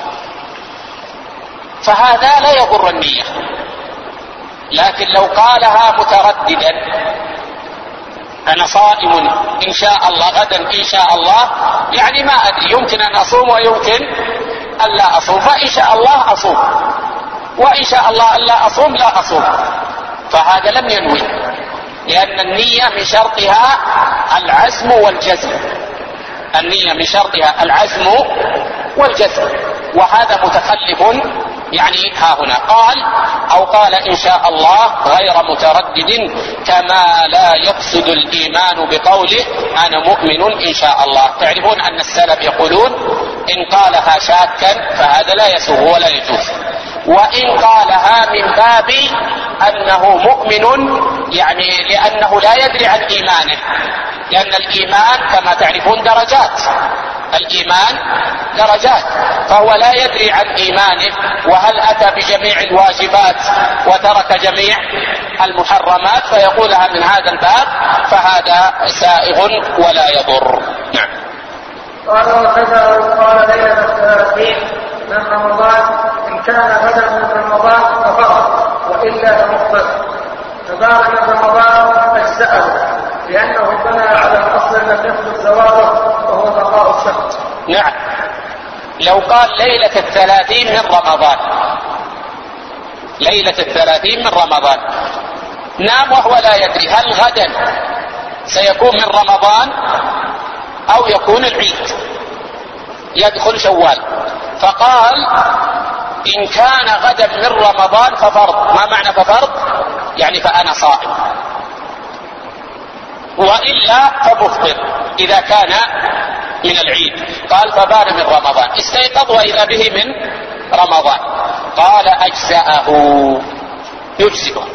فهذا لا يضر النية. لكن لو قالها مترددا أنا صائم إن شاء الله غدا إن شاء الله، يعني ما أدري، يمكن أن أصوم ويمكن أن لا أصوم، فإن شاء الله أصوم، وإن شاء الله أن لا أصوم لا أصوم، فهذا لم ينوي، لأن النية من شرطها العزم والجزم، النية من شرطها العزم والجزم، وهذا متخلف يعني ها هنا. قال أو قال إن شاء الله غير متردد، كما لا يفسد الإيمان بقوله أنا مؤمن إن شاء الله. تعرفون أن السلف يقولون إن قالها شاكا فهذا لا يسوغ ولا يجوز، وإن قالها من باب أنه مؤمن يعني لأنه لا يدري عن إيمانه، لأن الإيمان كما تعرفون درجات، الإيمان درجات، فهو لا يدري عن إيمانه، وهل أتى بجميع الواجبات وترك جميع المحرمات، فيقولها من هذا الباب، فهذا سائغ ولا يضر. نعم. قال ليلة 30 من رمضان إن كان غدا من رمضان ففرض وإلا فمفطر. فبان من رمضان أجزأه لأنه بنى على الأصل لم يثبت زواله وهو بقاء الشهر. نعم. لو قال ليلة 30 من رمضان، ليلة 30 من رمضان، نام وهو لا يدري هل غدا سيكون من رمضان أو يكون العيد يدخل شوال، فقال إن كان غدا من رمضان ففرض. ما معنى ففرض؟ يعني فأنا صائم، وإلا فمفطر إذا كان من العيد. قال فبان من رمضان، استيقظ وإذا به من رمضان، قال أجزأه، يجزئه،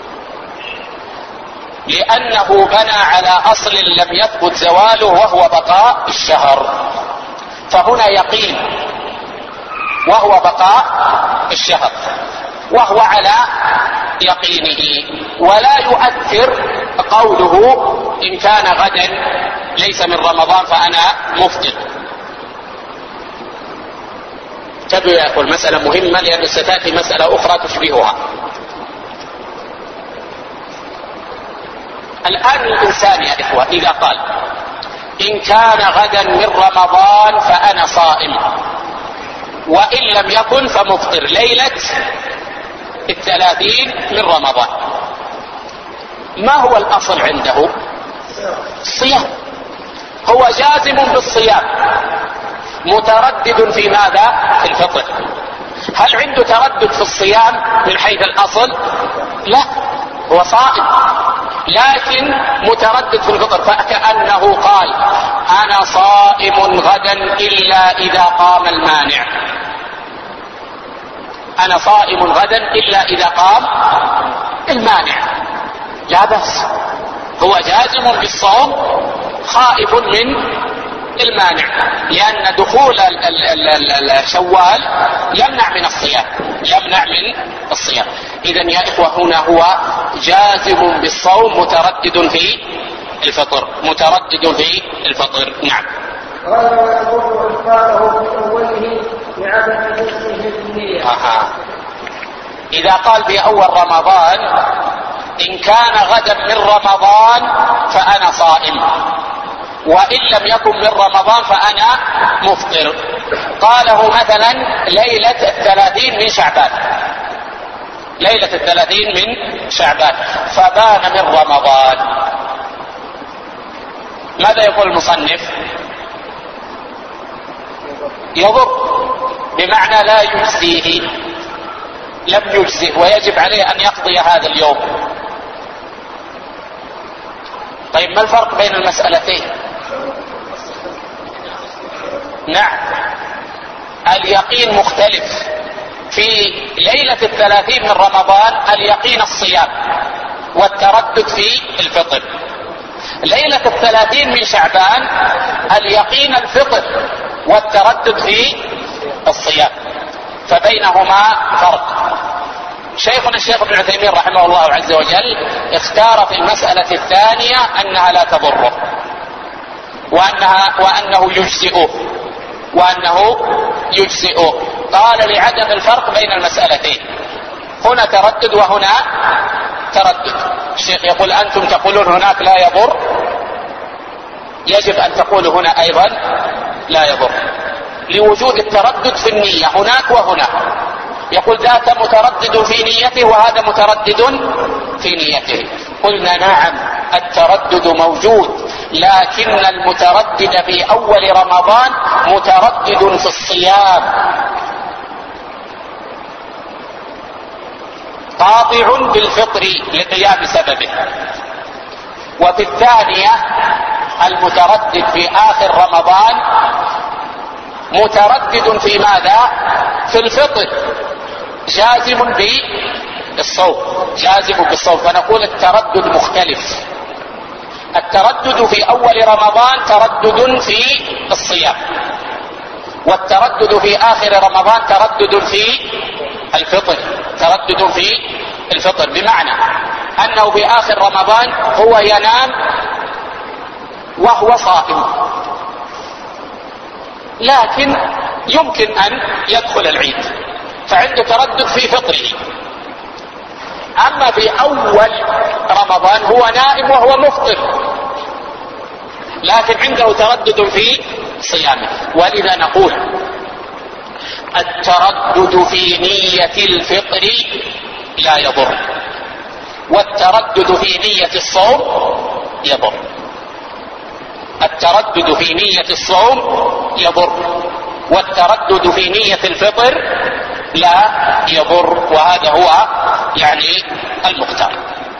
لأنه بنى على أصل لم يثبت زواله وهو بقاء الشهر، فهنا يقين وهو بقاء الشهر، وهو على يقينه، ولا يؤثر قوله إن كان غدا ليس من رمضان فأنا مفطر. تبدو يا أخوة المسألة مهمة، لأن ستأتي مسألة أخرى تشبهها. الآن الإنسان يا إخوة إذا قال إن كان غدا من رمضان فأنا صائم، وإن لم يكن فمفطر ليلة 30 من رمضان، ما هو الأصل عنده؟ الصيام، هو جازم بالصيام، متردد في ماذا؟ في الفطر. هل عنده تردد في الصيام من حيث الأصل؟ لا، هو صائم لكن متردد في الفطر، فكأنه قال أنا صائم غدا إلا إذا قام المانع، أنا صائم غدا إلا إذا قام المانع، لا بأس، هو جازم بالصوم خائف من المانع، لأن دخول شوال يمنع من الصيام، يمنع من الصيام. إذن يا إخوة هنا هو جازم بالصوم متردد في الفطر، متردد في الفطر. نعم. قال ويقول إفطاره في أوله لعدم جزمه بالنية. إذا قال في أول رمضان إن كان غدا من رمضان فأنا صائم، وإن لم يكن من رمضان فأنا مفطر، قاله مثلا ليلة 30 من شعبان، ليلة 30 من شعبان فبان من رمضان، ماذا يقول المصنف؟ يضر، بمعنى لا يجزيه، لم يجزه ويجب عليه أن يقضي هذا اليوم. طيب ما الفرق بين المسألتين؟ نعم، اليقين مختلف. في ليلة 30 من رمضان اليقين الصيام والتردد في الفطر، ليلة 30 من شعبان اليقين الفطر والتردد في الصيام، فبينهما فرق. شيخنا الشيخ ابن عثيمين رحمه الله عز وجل اختار في المسألة الثانية أنها لا تضره، وأنه يجزئه، قال لعدم الفرق بين المسألتين، هنا تردد وهنا تردد. الشيخ يقول أنتم تقولون هناك لا يضر، يجب أن تقولوا هنا أيضا لا يضر، لوجود التردد في النية هناك وهنا. يقول ذاك متردد في نيته وهذا متردد في نيته. قلنا نعم، التردد موجود، لكن المتردد في أول رمضان متردد في الصيام، قاطع بالفطر لقيام سببه. وفي الثانية المتردد في آخر رمضان متردد في ماذا؟ في الفطر، جازم بالصوم، جازم بالصوم. فنقول التردد مختلف، التردد في أول رمضان تردد في الصيام، والتردد في آخر رمضان تردد في الفطر، تردد في الفطر، بمعنى أنه في آخر رمضان هو ينام وهو صائم، لكن يمكن أن يدخل العيد، فعنده تردد في فطره. أما في أول رمضان هو نائم وهو مفطر، لكن عنده تردد في صيامه. ولذا نقول التردد في نية الفطر لا يضر، والتردد في نية الصوم يضر. التردد في نية الصوم يضر، والتردد في نية الفطر لا يضر، وهذا هو يعني المختار.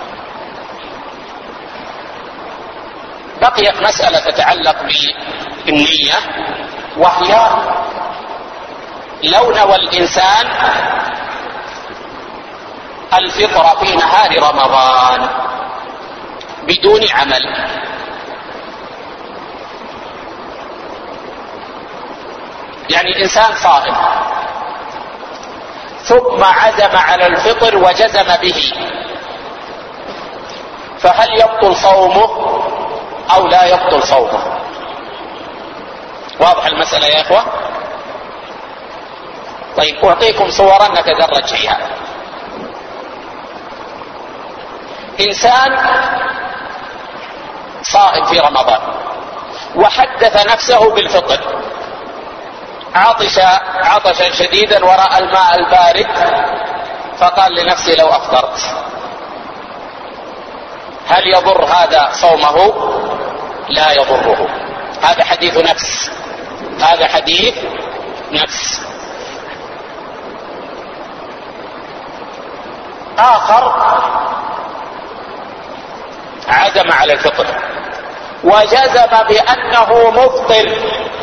بقيت مسألة تتعلق بالنية، وهي لو نوى الإنسان الفطر في نهار رمضان بدون عمل، يعني إنسان صائم ثم عزم على الفطر وجزم به، فهل يبطل صومه أو لا يبطل صومه؟ واضح المسألة يا إخوة؟ طيب أعطيكم صورا نتدرج فيها. إنسان صائم في رمضان وحدث نفسه بالفطر، عطش عطشا شديدا ورأى الماء البارد فقال لنفسه لو أفطرت، هل يضر هذا صومه؟ لا يضره. هذا حديث نفس، هذا حديث نفس. آخر عزم على الفطر وجزم بأنه مفطر،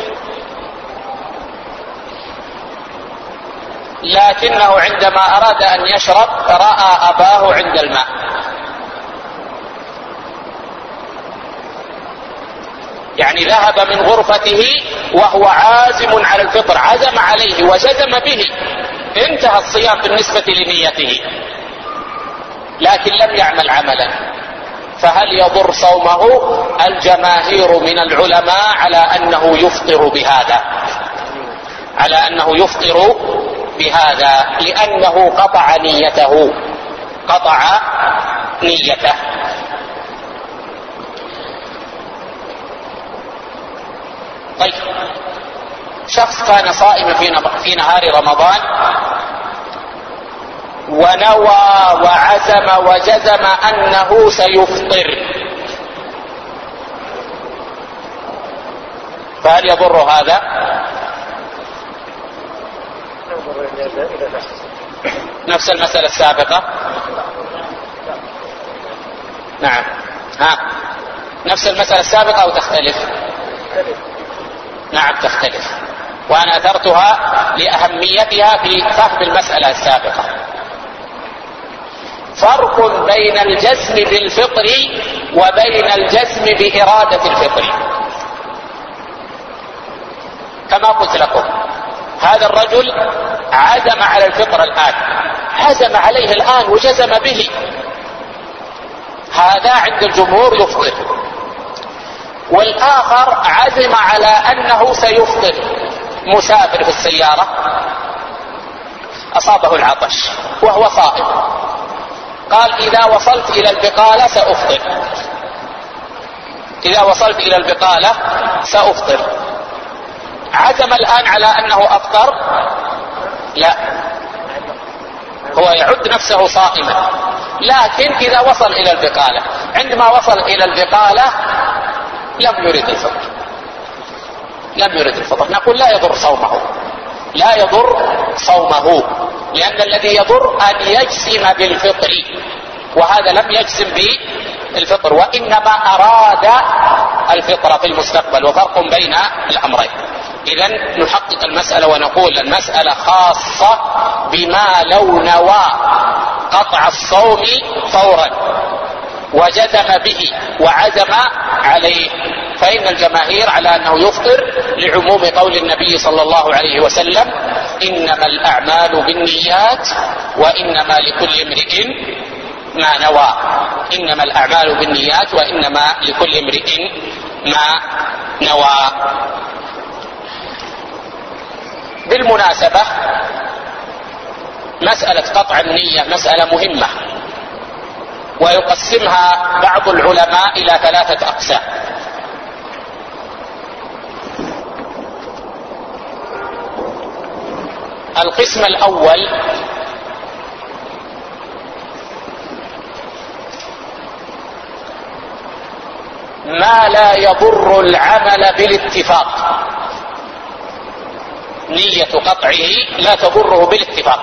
لكنه عندما أراد أن يشرب رأى أباه عند الماء، يعني ذهب من غرفته وهو عازم على الفطر، عزم عليه وجزم به، انتهى الصيام بالنسبة لنيته، لكن لم يعمل عملا، فهل يضر صومه؟ الجماهير من العلماء على أنه يفطر بهذا، على أنه يفطر بهذا، لأنه قطع نيته، قطع نيته. طيب شخص كان صائما في نهار رمضان ونوى وعزم وجزم أنه سيفطر، فهل يضر هذا؟ نفس المسألة السابقة. نعم، نفس المسألة السابقة أو تختلف؟ نعم تختلف، وأنا أثرتها لأهميتها في فهم المسألة السابقة. فرق بين الجزم بالفطر وبين الجزم بإرادة الفطر. كما قلت لكم هذا الرجل عزم على الفطر الآن، عزم عليه الآن وجزم به، هذا عند الجمهور يفطر. والآخر عزم على أنه سيفطر، مسافر في السيارة أصابه العطش وهو صائم، قال إذا وصلت إلى البقالة سأفطر، إذا وصلت إلى البقالة سأفطر. عزم الآن على أنه أفطر؟ لا، هو يعد نفسه صائما، لكن إذا وصل إلى البقالة، عندما وصل إلى البقالة لم يرد الفطر، لم يرد الفطر، نقول لا يضر صومه، لا يضر صومه، لأن الذي يضر أن يجزم بالفطر، وهذا لم يجزم بالفطر، وإنما أراد الفطر في المستقبل، وفرق بين الأمرين. إذن نحقق المسألة ونقول المسألة خاصة بما لو نوى قطع الصوم فورا وجزم به وعزم عليه، فإن الجماهير على أنه يفطر لعموم قول النبي صلى الله عليه وسلم: إنما الأعمال بالنيات وإنما لكل امرئ ما نوى. إنما الأعمال بالنيات وإنما لكل امرئ ما نوى. بالمناسبة مسألة قطع النية مسألة مهمة، ويقسمها بعض العلماء إلى 3 أقسام. القسم الأول ما لا يضر العمل بالاتفاق، نية قطعه لا تضره بالاتفاق،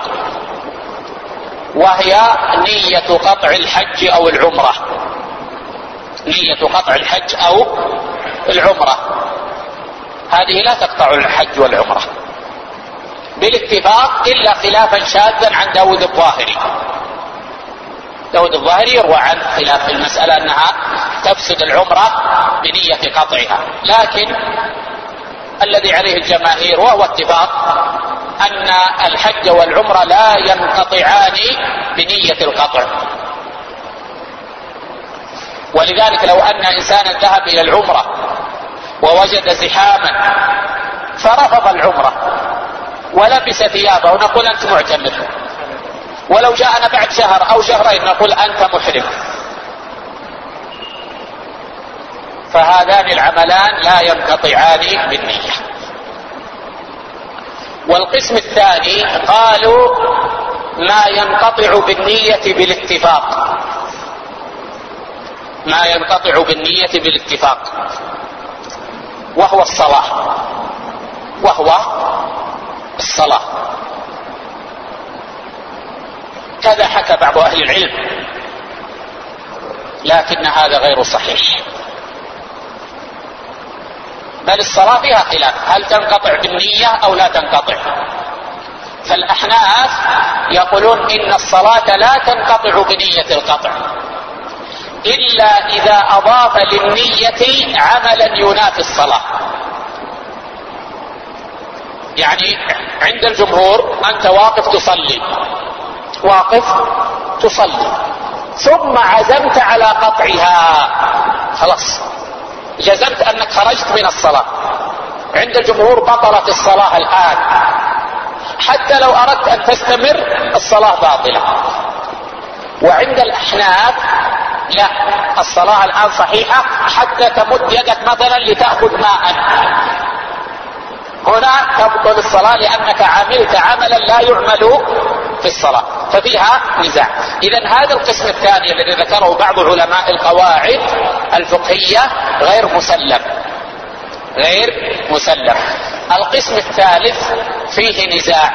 وهي نية قطع الحج أو العمرة. نية قطع الحج أو العمرة هذه لا تقطع الحج والعمرة بالاتفاق، إلا خلافا شاذا عن داود الظاهري. داود الظاهري يروى عن خلاف المسألة أنها تفسد العمرة بنية قطعها، لكن الذي عليه الجماهير وهو اتفاق أن الحج والعمرة لا ينقطعان بنية القطع. ولذلك لو أن إنسانا ذهب إلى العمرة ووجد زحاما فرفض العمرة ولبس ثيابه نقول أنت معتمر، ولو جاءنا بعد شهر أو شهرين نقول أنت محرم. فهذان العملان لا ينقطعان بالنية. والقسم الثاني قالوا ما ينقطع بالنية بالاتفاق، ما ينقطع بالنية بالاتفاق وهو الصلاة، كذا حكى بعض أهل العلم، لكن هذا غير صحيح، بل الصلاة فيها خلاف هل تنقطع بالنية أو لا تنقطع. فالأحناف يقولون إن الصلاة لا تنقطع بنية القطع إلا إذا أضاف للنية عملا ينافي الصلاة. يعني عند الجمهور أنت واقف تصلي ثم عزمت على قطعها، خلاص جزمت أنك خرجت من الصلاة، عند الجمهور بطلت الصلاة الآن، حتى لو أردت أن تستمر الصلاة باطلة. وعند الأحناف لا، الصلاة الآن صحيحة حتى تمد يدك مثلا لتأخذ ماء، هنا تبطل الصلاة لأنك عملت عملا لا يعمل في الصلاة، ففيها نزاع. إذن هذا القسم الثاني الذي ذكره بعض علماء القواعد الفقهية غير مسلم. القسم الثالث فيه نزاع،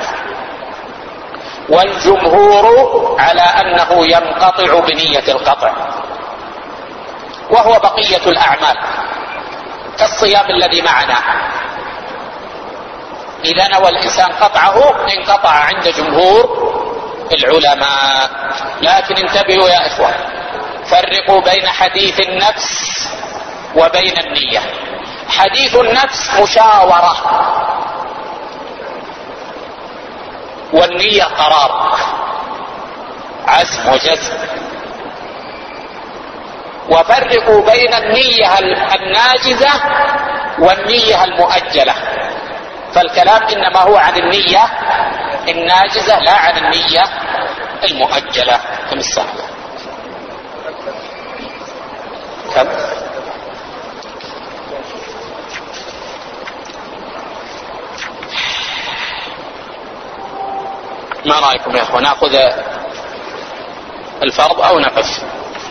والجمهور على أنه ينقطع بنية القطع، وهو بقية الأعمال كالصيام الذي معنا، إذا نوى الإنسان قطعه انقطع عند جمهور العلماء. لكن انتبهوا يا إخوة، فرقوا بين حديث النفس وبين النية. حديث النفس مشاورة، والنية قرار عزم وجزم. وفرقوا بين النية الناجزة والنية المؤجلة، فالكلام إنما هو عن النية الناجزة لا عن النية المؤجلة. كم الساعة؟ كم؟ ما رأيكم يا أخوان، نأخذ الفرض أو نقف؟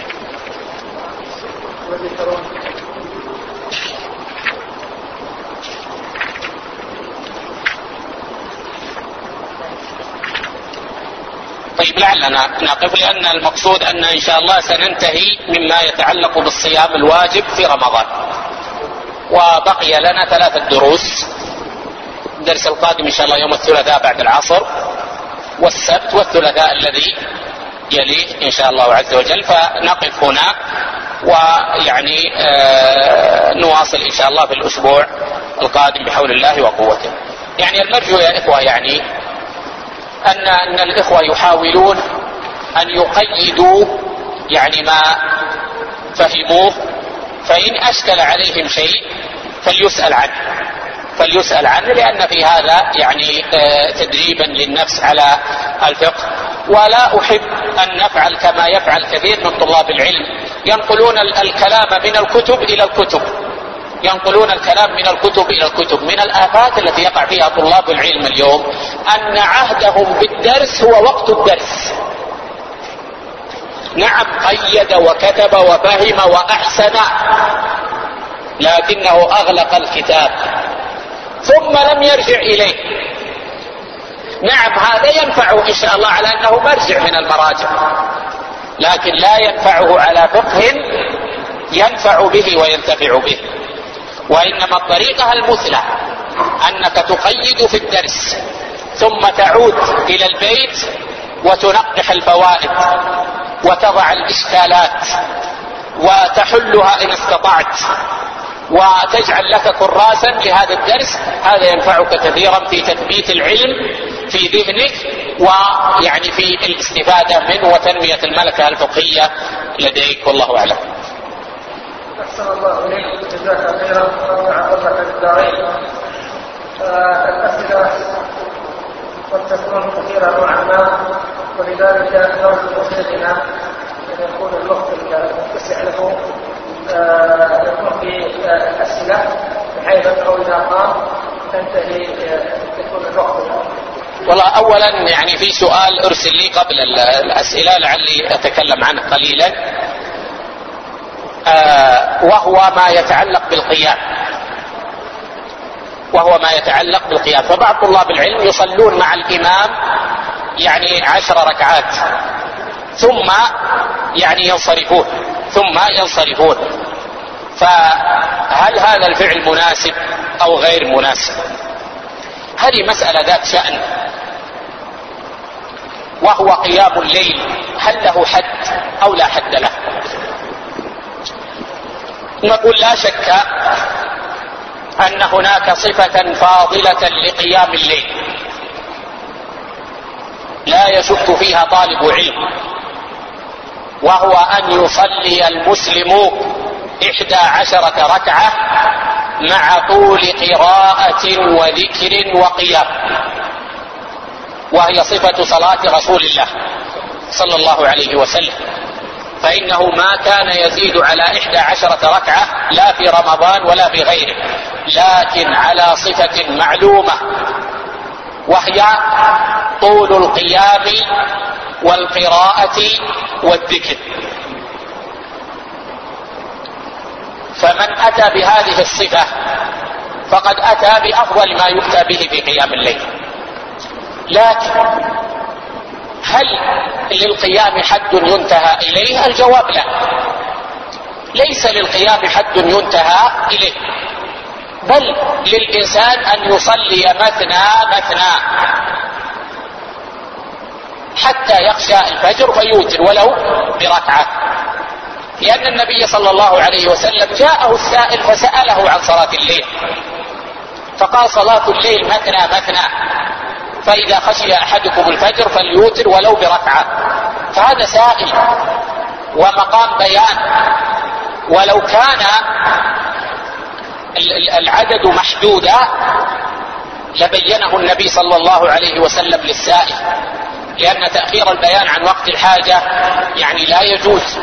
طيب لعلنا نقف، لأن المقصود أن إن شاء الله سننتهي مما يتعلق بالصيام الواجب في رمضان، وبقي لنا 3 دروس. الدرس القادم إن شاء الله يوم الثلاثاء بعد العصر، والسبت والثلاثاء الذي يليه إن شاء الله عز وجل. فنقف هنا ويعني نواصل إن شاء الله في الأسبوع القادم بحول الله وقوته. يعني المرجو يا إخوة يعني أن الإخوة يحاولون أن يقيدوا يعني ما فهموه، فإن أشكل عليهم شيء فليسأل عنه، لأن في هذا يعني تدريبا للنفس على الفقه ولا أحب أن نفعل كما يفعل كثير من طلاب العلم، ينقلون الكلام من الكتب إلى الكتب، ينقلون الكلام من الكتب إلى الكتب. من الآفات التي يقع فيها طلاب العلم اليوم أن عهدهم بالدرس هو وقت الدرس. نعم قيد وكتب وفهم وأحسن، لكنه أغلق الكتاب ثم لم يرجع إليه. نعم هذا ينفعه إن شاء الله على أنه مرجع من المراجع، لكن لا ينفعه على فقه ينفع به وينتفع به. وإنما الطريقة المثلى أنك تقيد في الدرس ثم تعود إلى البيت وتنقح الفوائد وتضع الإشكالات وتحلها إن استطعت، وتجعل لك كراسا لهذا الدرس. هذا ينفعك كثيرا في تثبيت العلم في ذهنك، ويعني في الاستفادة منه وتنمية الملكة الفقهية لديك. والله أعلم. أحسن الله إليك، جزاك خيرا وعقبك الدارين. الأسئلة قد تكون كثيرة نوعا ما، ولذلك نرجو شيخنا أن يكون الوقت المتسع له يكون في الأسئلة بحيث أنه إذا قام تنتهي يكون الوقت. والله أولا يعني في سؤال أرسل لي قبل الأسئلة لعلي أتكلم عنه قليلا، وهو ما يتعلق بالقيام، فبعض طلاب العلم يصلون مع الإمام يعني 10 ركعات ثم يعني ينصرفون، فهل هذا الفعل مناسب أو غير مناسب؟ هذه مسألة ذات شأن. وهو قيام الليل هل له حد أو لا حد له؟ نقول لا شك أن هناك صفة فاضلة لقيام الليل لا يشك فيها طالب علم، وهو أن يصلي المسلم 11 ركعة مع طول قراءة وذكر وقيام، وهي صفة صلاة رسول الله صلى الله عليه وسلم، فإنه ما كان يزيد على 11 ركعة لا في رمضان ولا في غيره، لكن على صفة معلومة وهي طول القيام والقراءة والذكر. فمن أتى بهذه الصفة فقد أتى بأفضل ما يؤتى به في قيام الليل. لكن هل للقيام حد ينتهى إليه؟ الجواب لا، ليس للقيام حد ينتهى إليه، بل للإنسان أن يصلي مثنى حتى يخشى الفجر فيوتر ولو بركعة، لأن النبي صلى الله عليه وسلم جاءه السائل فسأله عن صلاة الليل فقال صلاة الليل مثنى، فإذا خشي أحدكم الفجر فليوتر ولو بركعة. فهذا سائل ومقام بيان، ولو كان العدد محدودا لبينه النبي صلى الله عليه وسلم للسائل، لأن تأخير البيان عن وقت الحاجة يعني لا يجوز.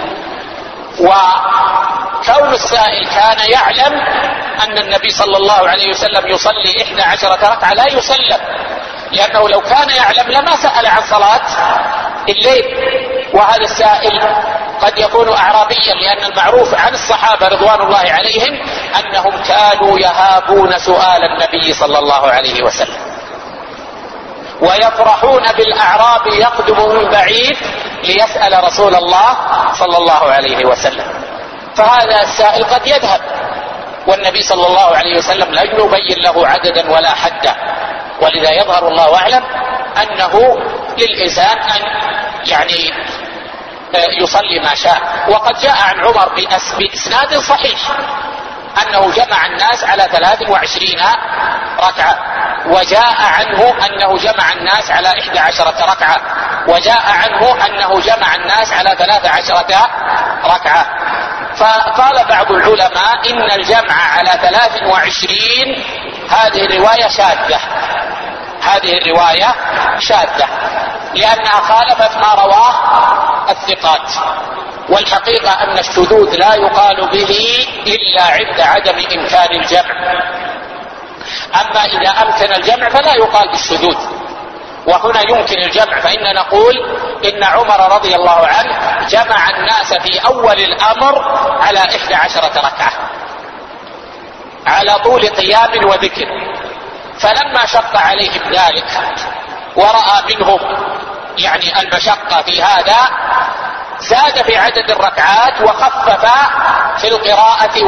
وكون السائل كان يعلم أن النبي صلى الله عليه وسلم يصلي 11 ركعة لا يسلم، لأنه لو كان يعلم لما سأل عن صلاة الليل. وهذا السائل قد يكون أعرابيا، لأن المعروف عن الصحابة رضوان الله عليهم أنهم كانوا يهابون سؤال النبي صلى الله عليه وسلم، ويفرحون بالأعراب يقدم من بعيد ليسأل رسول الله صلى الله عليه وسلم. فهذا السائل قد يذهب، والنبي صلى الله عليه وسلم لن يبين له عددا ولا حدا، ولذا يظهر الله أعلم أنه للإنسان أن يعني يصلي ما شاء. وقد جاء عن عمر بإسناد صحيح أنه جمع الناس على 23 ركعة، وجاء عنه أنه جمع الناس على 11 ركعة، وجاء عنه أنه جمع الناس على 13 ركعة. فقال بعض العلماء إن الجمع على 23 هذه الرواية شاذة، هذه الرواية شاذة لأنها خالفت ما رواه الثقات. والحقيقة أن الشذوذ لا يقال به إلا عند عدم إمكان الجمع، أما إذا أمكن الجمع فلا يقال بالشذوذ، وهنا يمكن الجمع، فإن نقول إن عمر رضي الله عنه جمع الناس في أول الأمر على 11 ركعة على طول قيام وذكر، فلما شق عليهم ذلك ورأى منهم يعني المشقة في هذا زاد في عدد الركعات وخفف في القراءة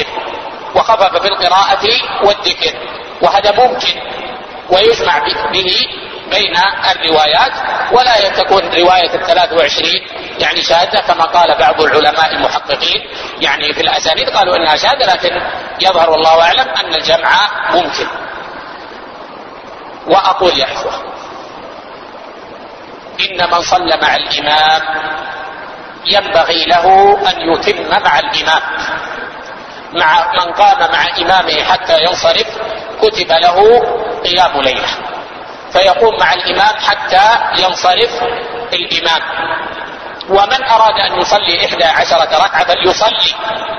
والذكر، وهذا ممكن ويجمع به بين الروايات، ولا تكون رواية 23 يعني شاذة كما قال بعض العلماء المحققين يعني في الأسانيد قالوا إنها شاذة، لكن يظهر والله أعلم أن الجمع ممكن. وأقول يا إخوة إن من صلى مع الإمام ينبغي له أن يتم مع الإمام، مع من قام مع إمامه حتى ينصرف كتب له قيام ليلة، فيقوم مع الإمام حتى ينصرف الإمام. ومن أراد أن يصلي 11 ركعة فليصلي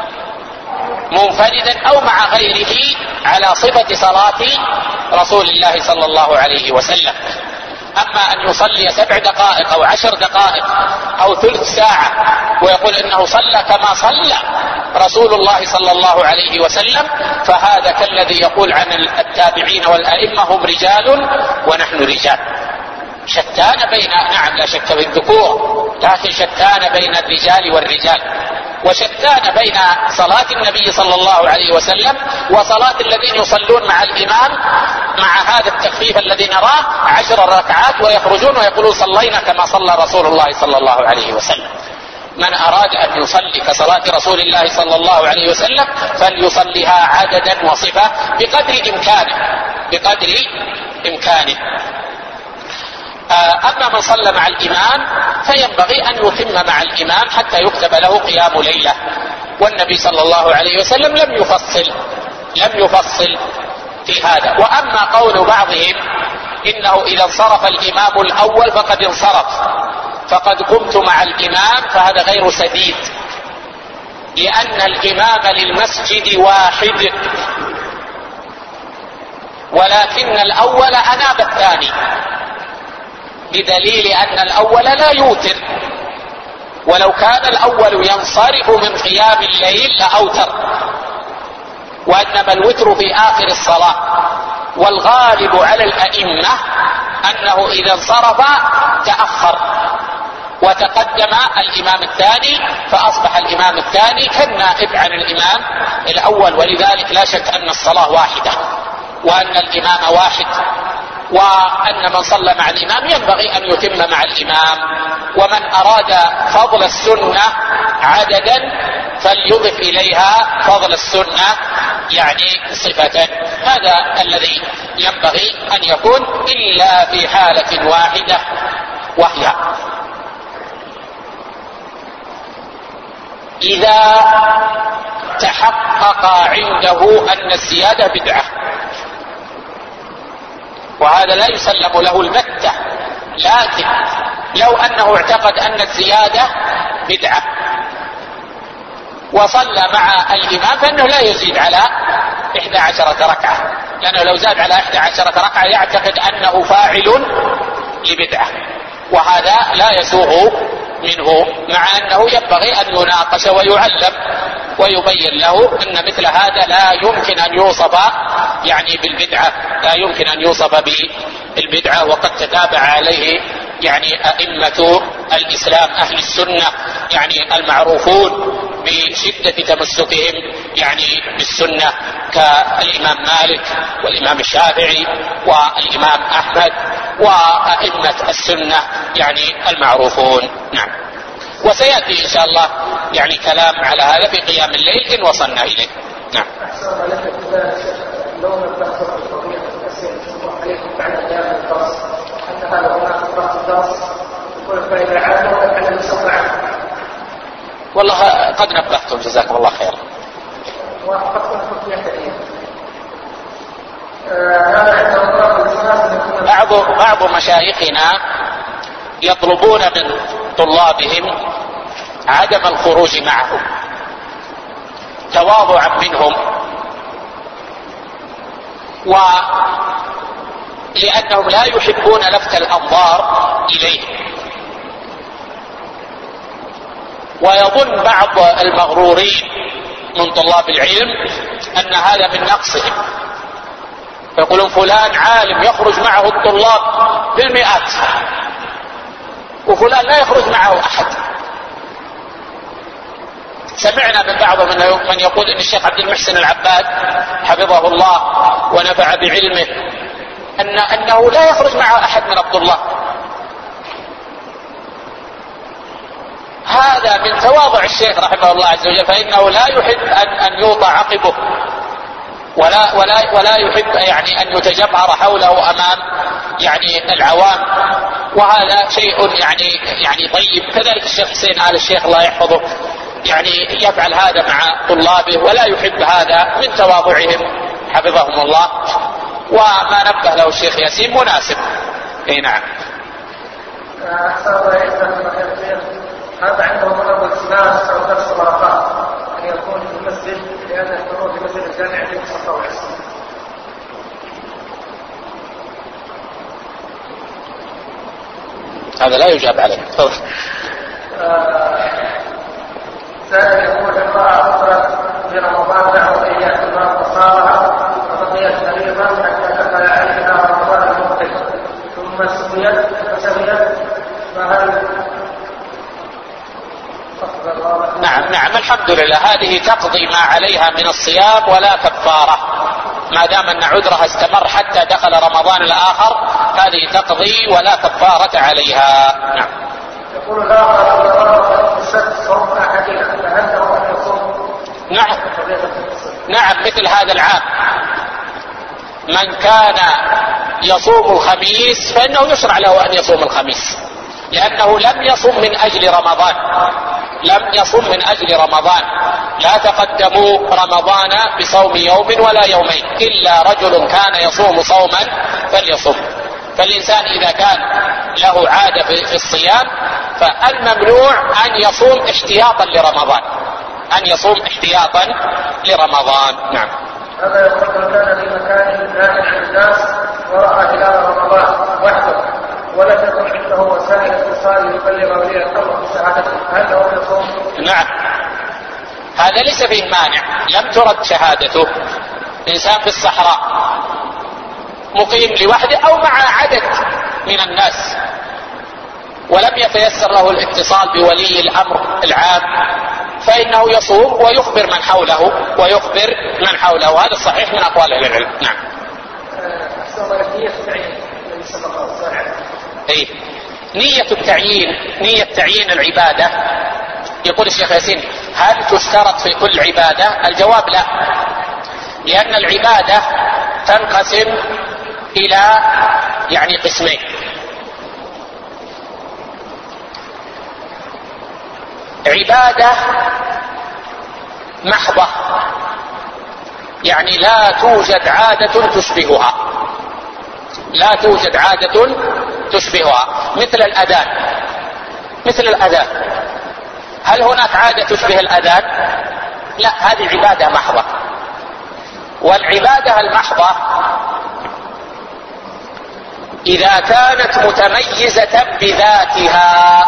منفردا أو مع غيره على صفة صلاة رسول الله صلى الله عليه وسلم. أما أن يصلي 7 دقائق أو 10 دقائق أو ثلث ساعة ويقول إنه صلى كما صلى رسول الله صلى الله عليه وسلم، فهذا كالذي يقول عن التابعين والأئمة هم رجال ونحن رجال. شتان بين، نعم لا شك في الذكور، لكن شتان بين الرجال والرجال، وشتان بين صلاة النبي صلى الله عليه وسلم وصلاة الذين يصلون مع الإمام مع هذا التخفيف الذي نراه 10 ركعات ويخرجون ويقولون صلينا كما صلى رسول الله صلى الله عليه وسلم. من أراد أن يصلي كصلاة رسول الله صلى الله عليه وسلم فليصليها عددا وصفة بقدر إمكانه. أما من صلى مع الإمام فينبغي أن يتم مع الإمام حتى يكتب له قيام ليلة، والنبي صلى الله عليه وسلم لم يفصل في هذا. وأما قول بعضهم إنه إذا انصرف الإمام الأول فقد انصرف فقد قمت مع الإمام، فهذا غير سديد، لأن الإمام للمسجد واحد، ولكن الأول أناب الثاني، بدليل أن الأول لا يوتر، ولو كان الأول ينصرف من قيام الليل لأوتر، وإنما الوتر في آخر الصلاة. والغالب على الأئمة أنه إذا انصرف تأخر وتقدم الإمام الثاني، فأصبح الإمام الثاني كالنائب عن الإمام الأول، ولذلك لا شك أن الصلاة واحدة وأن الإمام واحد، وأن من صلى مع الإمام ينبغي أن يتم مع الإمام. ومن أراد فضل السنة عددا فليضف إليها فضل السنة يعني صفة، هذا الذي ينبغي أن يكون، إلا في حالة واحدة وهي إذا تحقق عنده أن الزيادة بدعة، وهذا لا يسلم له البتة، لكن لو أنه اعتقد أن الزيادة بدعة وصلى مع الإمام فإنه لا يزيد على 11 ركعة، لأنه لو زاد على 11 ركعة يعتقد أنه فاعل لبدعة، وهذا لا يسوغ منه، مع أنه ينبغي أن يناقش ويعلم ويبين له أن مثل هذا لا يمكن أن يوصف يعني بالبدعة، لا يمكن أن يوصف بالبدعة، وقد تتابع عليه يعني أئمة الإسلام أهل السنة يعني المعروفون بشدة تمسكهم يعني بالسنة، كالإمام مالك والإمام الشافعي والإمام أحمد وأئمة السنة يعني المعروفون. نعم، وسيأتي إن شاء الله يعني كلام على هذا في قيام الليل إن وصلنا إليه. نعم. لو نبهت القضية عليكم بعد قيام الدرس أن هذا هناك ضغط الدرس يقول فإذا عاد وكان يصلى عنه. والله قد نبهتم جزاكم الله خيرا. وقد كنت في هذا عندما بعض مشايخنا يطلبون من طلابهم عدم الخروج معهم تواضعا منهم، ولأنهم لا يحبون لفت الأنظار إليهم. ويظن بعض المغرورين من طلاب العلم أن هذا من نقصهم، يقولون فلان عالم يخرج معه الطلاب بالمئات وفلان لا يخرج معه أحد. سمعنا من بعض من يقول ان الشيخ عبد المحسن العباد حفظه الله ونفع بعلمه انه لا يخرج معه احد من الطلاب. هذا من تواضع الشيخ رحمه الله عز وجل، فانه لا يحب ان يوطى عقبه ولا يحب يعني ان يتجمهر حوله امام يعني العوام، وهذا شيء يعني طيب. كذلك الشيخ حسين آل الشيخ الله يحفظه يعني يفعل هذا مع طلابه ولا يحب هذا، من تواضعهم حفظهم الله. وما نبه له الشيخ ياسين مناسب. اي نعم. هذا عنده مرض السنان او درس ورقات ان يكون في المسجد، لان الخروج في مسجد الجامع في الصفا والعصر. هذا لا يجاب عليه. سائل يقول امرأة أخرى في رمضان دعوة إياه الماء وصارها وبقيت مريضا حتى دخل عليها رمضان المقبل ثم سويت فهل نعم الحمد لله، هذه تقضي ما عليها من الصيام ولا كفارة، ما دام أن عذرها استمر حتى دخل رمضان الآخر هذه تقضي ولا كفارة عليها. نعم. يقول الآخر صوم أحدنا فهل له أن يصوم؟ نعم مثل هذا العام من كان يصوم الخميس فإنه يشرع له أن يصوم الخميس، لأنه لم يصم من أجل رمضان، لم يصم من أجل رمضان. لا تقدموا رمضان بصوم يوم ولا يومين، إلا رجل كان يصوم صوما فليصم. فالإنسان إذا كان له عادة في الصيام فالممنوع أن يصوم احتياطا لرمضان، أن يصوم احتياطا لرمضان. نعم. هذا يقول كان في مكان لكن عن الناس ورأى هلال رمضان وحده ولم يكن عنده وسائل اتصال يبلغ به الخبر بشهادته، هل له يصوم؟ نعم هذا ليس فيه مانع، لم ترد شهادته. إنسان في الصحراء مقيم لوحده أو مع عدد من الناس ولم يتيسر له الاتصال بولي الأمر العام فإنه يصوم ويخبر من حوله هذا صحيح من أقوال أهل العلم. نعم. نية تعيين العبادة. يقول الشيخ ياسين هل تشترط في كل عبادة؟ الجواب لا، لأن العبادة تنقسم إلى يعني قسمين. عبادة محضة يعني لا توجد عادة تشبهها، لا توجد عادة تشبهها، مثل الأذان. هل هناك عادة تشبه الأذان؟ لا، هذه عبادة محضة. والعبادة المحضة إذا كانت متميزة بذاتها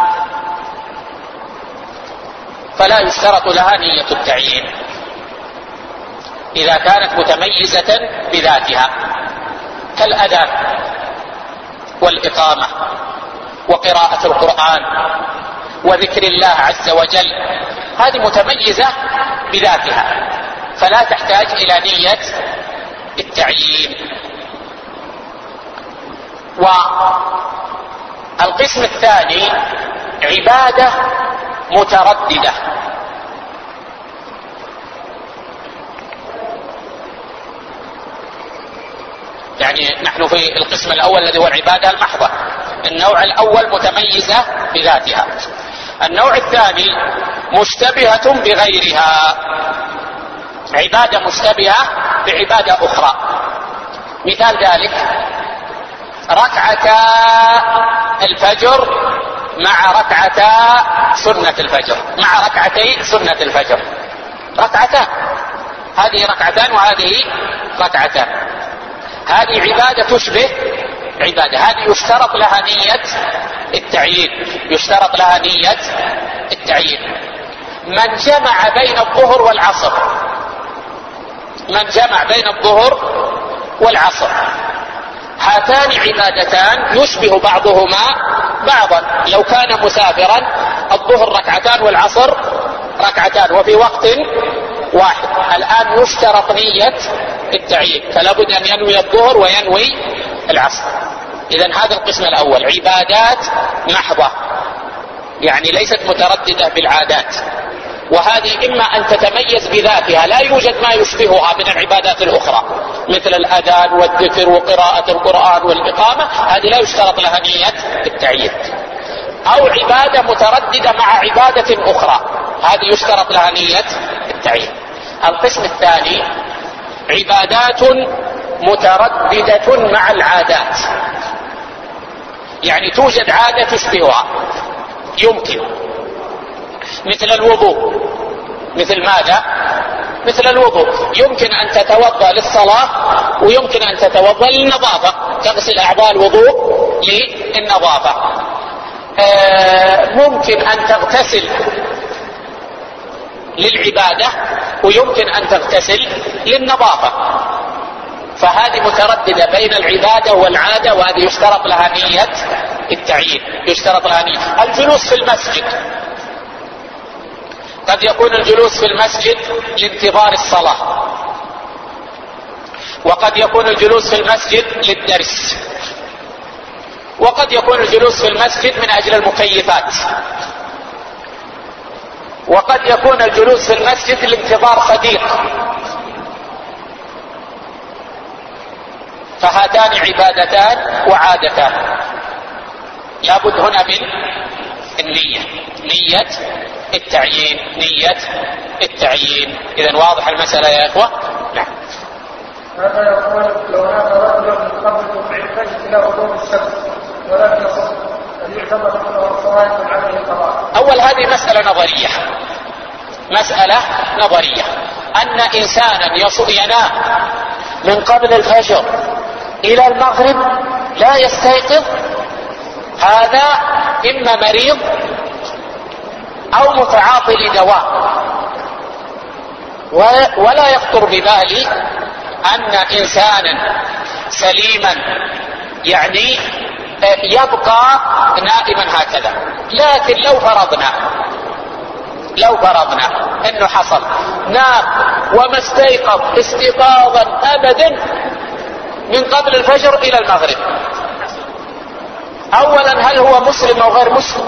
فلا يشترط لها نية التعيين. إذا كانت متميزة بذاتها كالأذان والإقامة وقراءة القرآن وذكر الله عز وجل، هذه متميزة بذاتها فلا تحتاج إلى نية التعيين. والقسم الثاني عبادة مترددة، يعني نحن في القسم الأول الذي هو العبادة المحضة. النوع الأول متميزة بذاتها، النوع الثاني مشتبهة بغيرها، عبادة مشتبهة بعبادة أخرى. مثال ذلك ركعتا الفجر مع ركعتا سنة الفجر، مع ركعتي سنة الفجر، ركعتان، هذه ركعتان وهذه ركعتان. هذه عبادة تشبه عبادة، هذه يشترط لها نية التعيين، يشترط لها نية التعيين. من جمع بين الظهر والعصر، من جمع بين الظهر والعصر، هاتان عبادتان يشبه بعضهما بعضا. لو كان مسافرا الظهر ركعتان والعصر ركعتان وفي وقت واحد. الآن يشترط نية التعيين، فلا بد أن ينوي الظهر وينوي العصر. إذن هذا القسم الأول عبادات محضة، يعني ليست مترددة بالعادات، وهذه إما أن تتميز بذاتها، لا يوجد ما يشبهها من العبادات الأخرى مثل الأذان والذكر وقراءة القرآن والإقامة، هذه لا يشترط لها نية التعيين. أو عبادة مترددة مع عبادة أخرى، هذه يشترط لها نية التعيين. القسم الثاني عبادات مترددة مع العادات، يعني توجد عادة تشبهها، يمكن مثل الوضوء. مثل ماذا؟ مثل الوضوء، يمكن أن تتوضأ للصلاة ويمكن أن تتوضأ للنظافة، تغسل أعضاء الوضوء للنظافة. ممكن أن تغتسل للعبادة ويمكن أن تغتسل للنظافة، فهذه مترددة بين العبادة والعادة، وهذه يشترط لها نية التعيين، يشترط لها نية. الجلوس في المسجد، قد يكون الجلوس في المسجد لانتظار الصلاة، وقد يكون الجلوس في المسجد للدرس، وقد يكون الجلوس في المسجد من أجل المكيفات، وقد يكون الجلوس في المسجد لانتظار صديق. فهاتان عبادتان وعادتان، لابد هنا من النية، نية التعيين، نية التعيين. إذن واضح المسألة يا إخوة؟ نعم. هذا يقول لو هذا رجل من قبل طلوع الفجر إلى غروب الشمس ولم يصل، هل يعتبر أنه صلاة عليه القضاء؟ أول هذه مسألة نظرية، مسألة نظرية، أن إنسانا ينام من قبل الفجر إلى المغرب لا يستيقظ، هذا إما مريض أو متعاطي لدواء، ولا يخطر ببالي أن إنسانا سليما يعني يبقى نائما هكذا. لكن لو فرضنا أنه حصل نام وما استيقظ استيقاظا أبدا من قبل الفجر إلى المغرب، أولا هل هو مسلم أو غير مسلم؟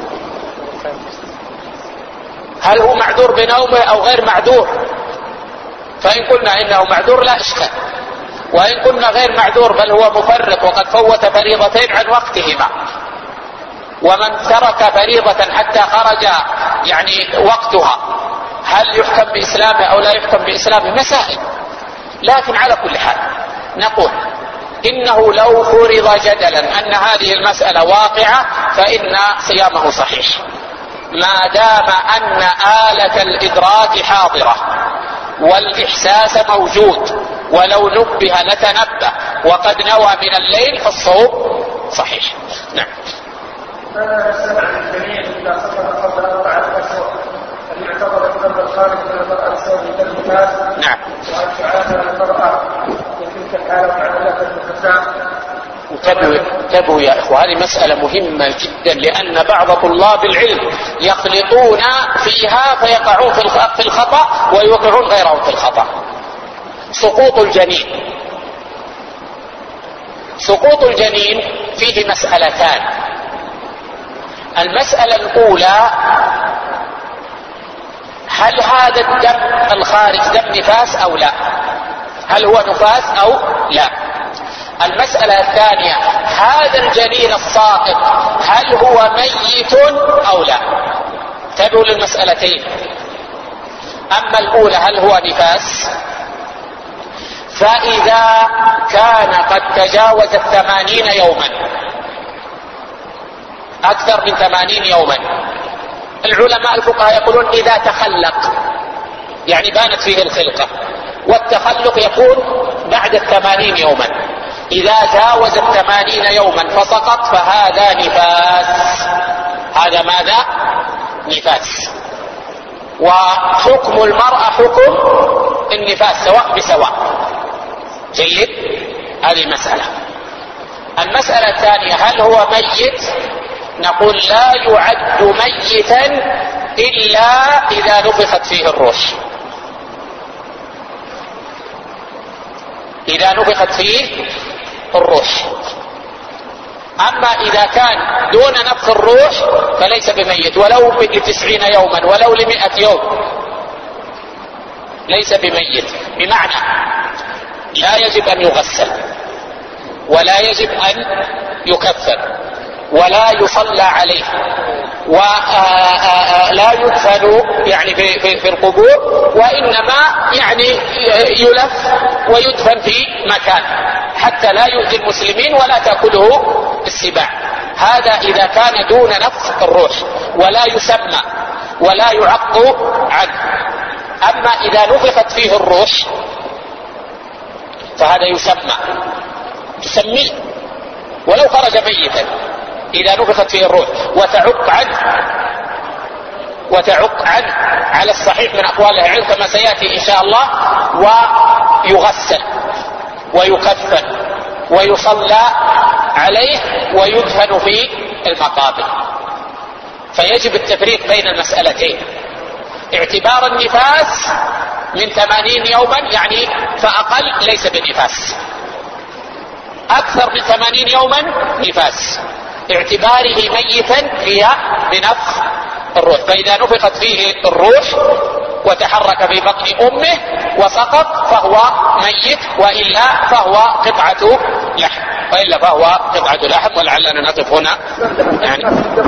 هل هو معذور بنومه أو غير معذور؟ فإن قلنا إنه معذور لا إشكال، وإن قلنا غير معذور بل هو مفرط وقد فوت فريضتين عن وقتهما، ومن ترك فريضة حتى خرج يعني وقتها هل يحكم بإسلامه أو لا يحكم بإسلامه؟ مسائل. لكن على كل حال نقول إنه لو فرض جدلا أن هذه المسألة واقعة فإن صيامه صحيح، ما دام أن آلة الإدراك حاضرة والإحساس موجود، ولو نبه لتنبه وقد نوى من الليل فالصوم صحيح. نعم. هذا السبع الجميع إذا سقط قبل 4 أشهر هل يعتبر الذنب الخارج من المرأة بسبب النفاس؟ نعم. وهل تعامل المرأة في تلك الحالة معاملة النفساء؟ انتبهوا يا إخوة، هذه مسألة مهمة جدا، لأن بعض طلاب العلم يخلطون فيها فيقعون في الخطأ ويوقعون غيرهم في الخطأ. سقوط الجنين، سقوط الجنين فيه مسألتان. المسألة الأولى هل هذا الدم الخارج دم نفاس أو لا؟ هل هو نفاس أو لا؟ المسألة الثانية هذا الجنين الساقط هل هو ميت أو لا؟ انتبهوا للمسألتين. أما الأولى هل هو نفاس فإذا كان قد تجاوز 80 يوما، أكثر من 80 يوما، العلماء الفقهاء يقولون إذا تخلق، يعني بانت فيه الخلقة، والتخلق يكون بعد 80 يوما. إذا جاوز 80 يوما فسقط فهذا نفاس. هذا ماذا؟ نفاس. وحكم المرأة حكم النفاس سواء بسواء. جيد؟ هذه مسألة. المسألة الثانية، هل هو ميت؟ نقول لا يعد ميتا إلا إذا نفخت فيه الروح. إذا نفخت فيه الروح. أما إذا كان دون نفخ الروح فليس بميت، ولو ل90 يوما ولو ل100 يوم ليس بميت. بمعنى لا يجب أن يغسل، ولا يجب أن يكفن، ولا يصلى عليه، ولا يدفن يعني في القبور، وإنما يعني يلف ويدفن في مكان حتى لا يؤذي المسلمين ولا تأكله السباع. هذا إذا كان دون نفخ الروح، ولا يسمى ولا يعق عنه. أما إذا نفخت فيه الروح فهذا يسمى، تسميه ولو خرج ميتا إذا نفخت فيه الروح، وتعق عنه على الصحيح من أقوال العلم كما سيأتي إن شاء الله، ويغسل ويكفن ويصلى عليه ويدفن في المقابر. فيجب التفريق بين المسألتين. اعتبار النفاس من 80 يوما يعني فأقل ليس بنفاس، أكثر من 80 يوما نفاس، اعتباره ميتا فيها بنفخ الروح. فإذا نفخت فيه الروح وتحرك في بطن أمه وسقط فهو ميت، وإلا فهو قطعة لحم، ولعلنا نقف هنا يعني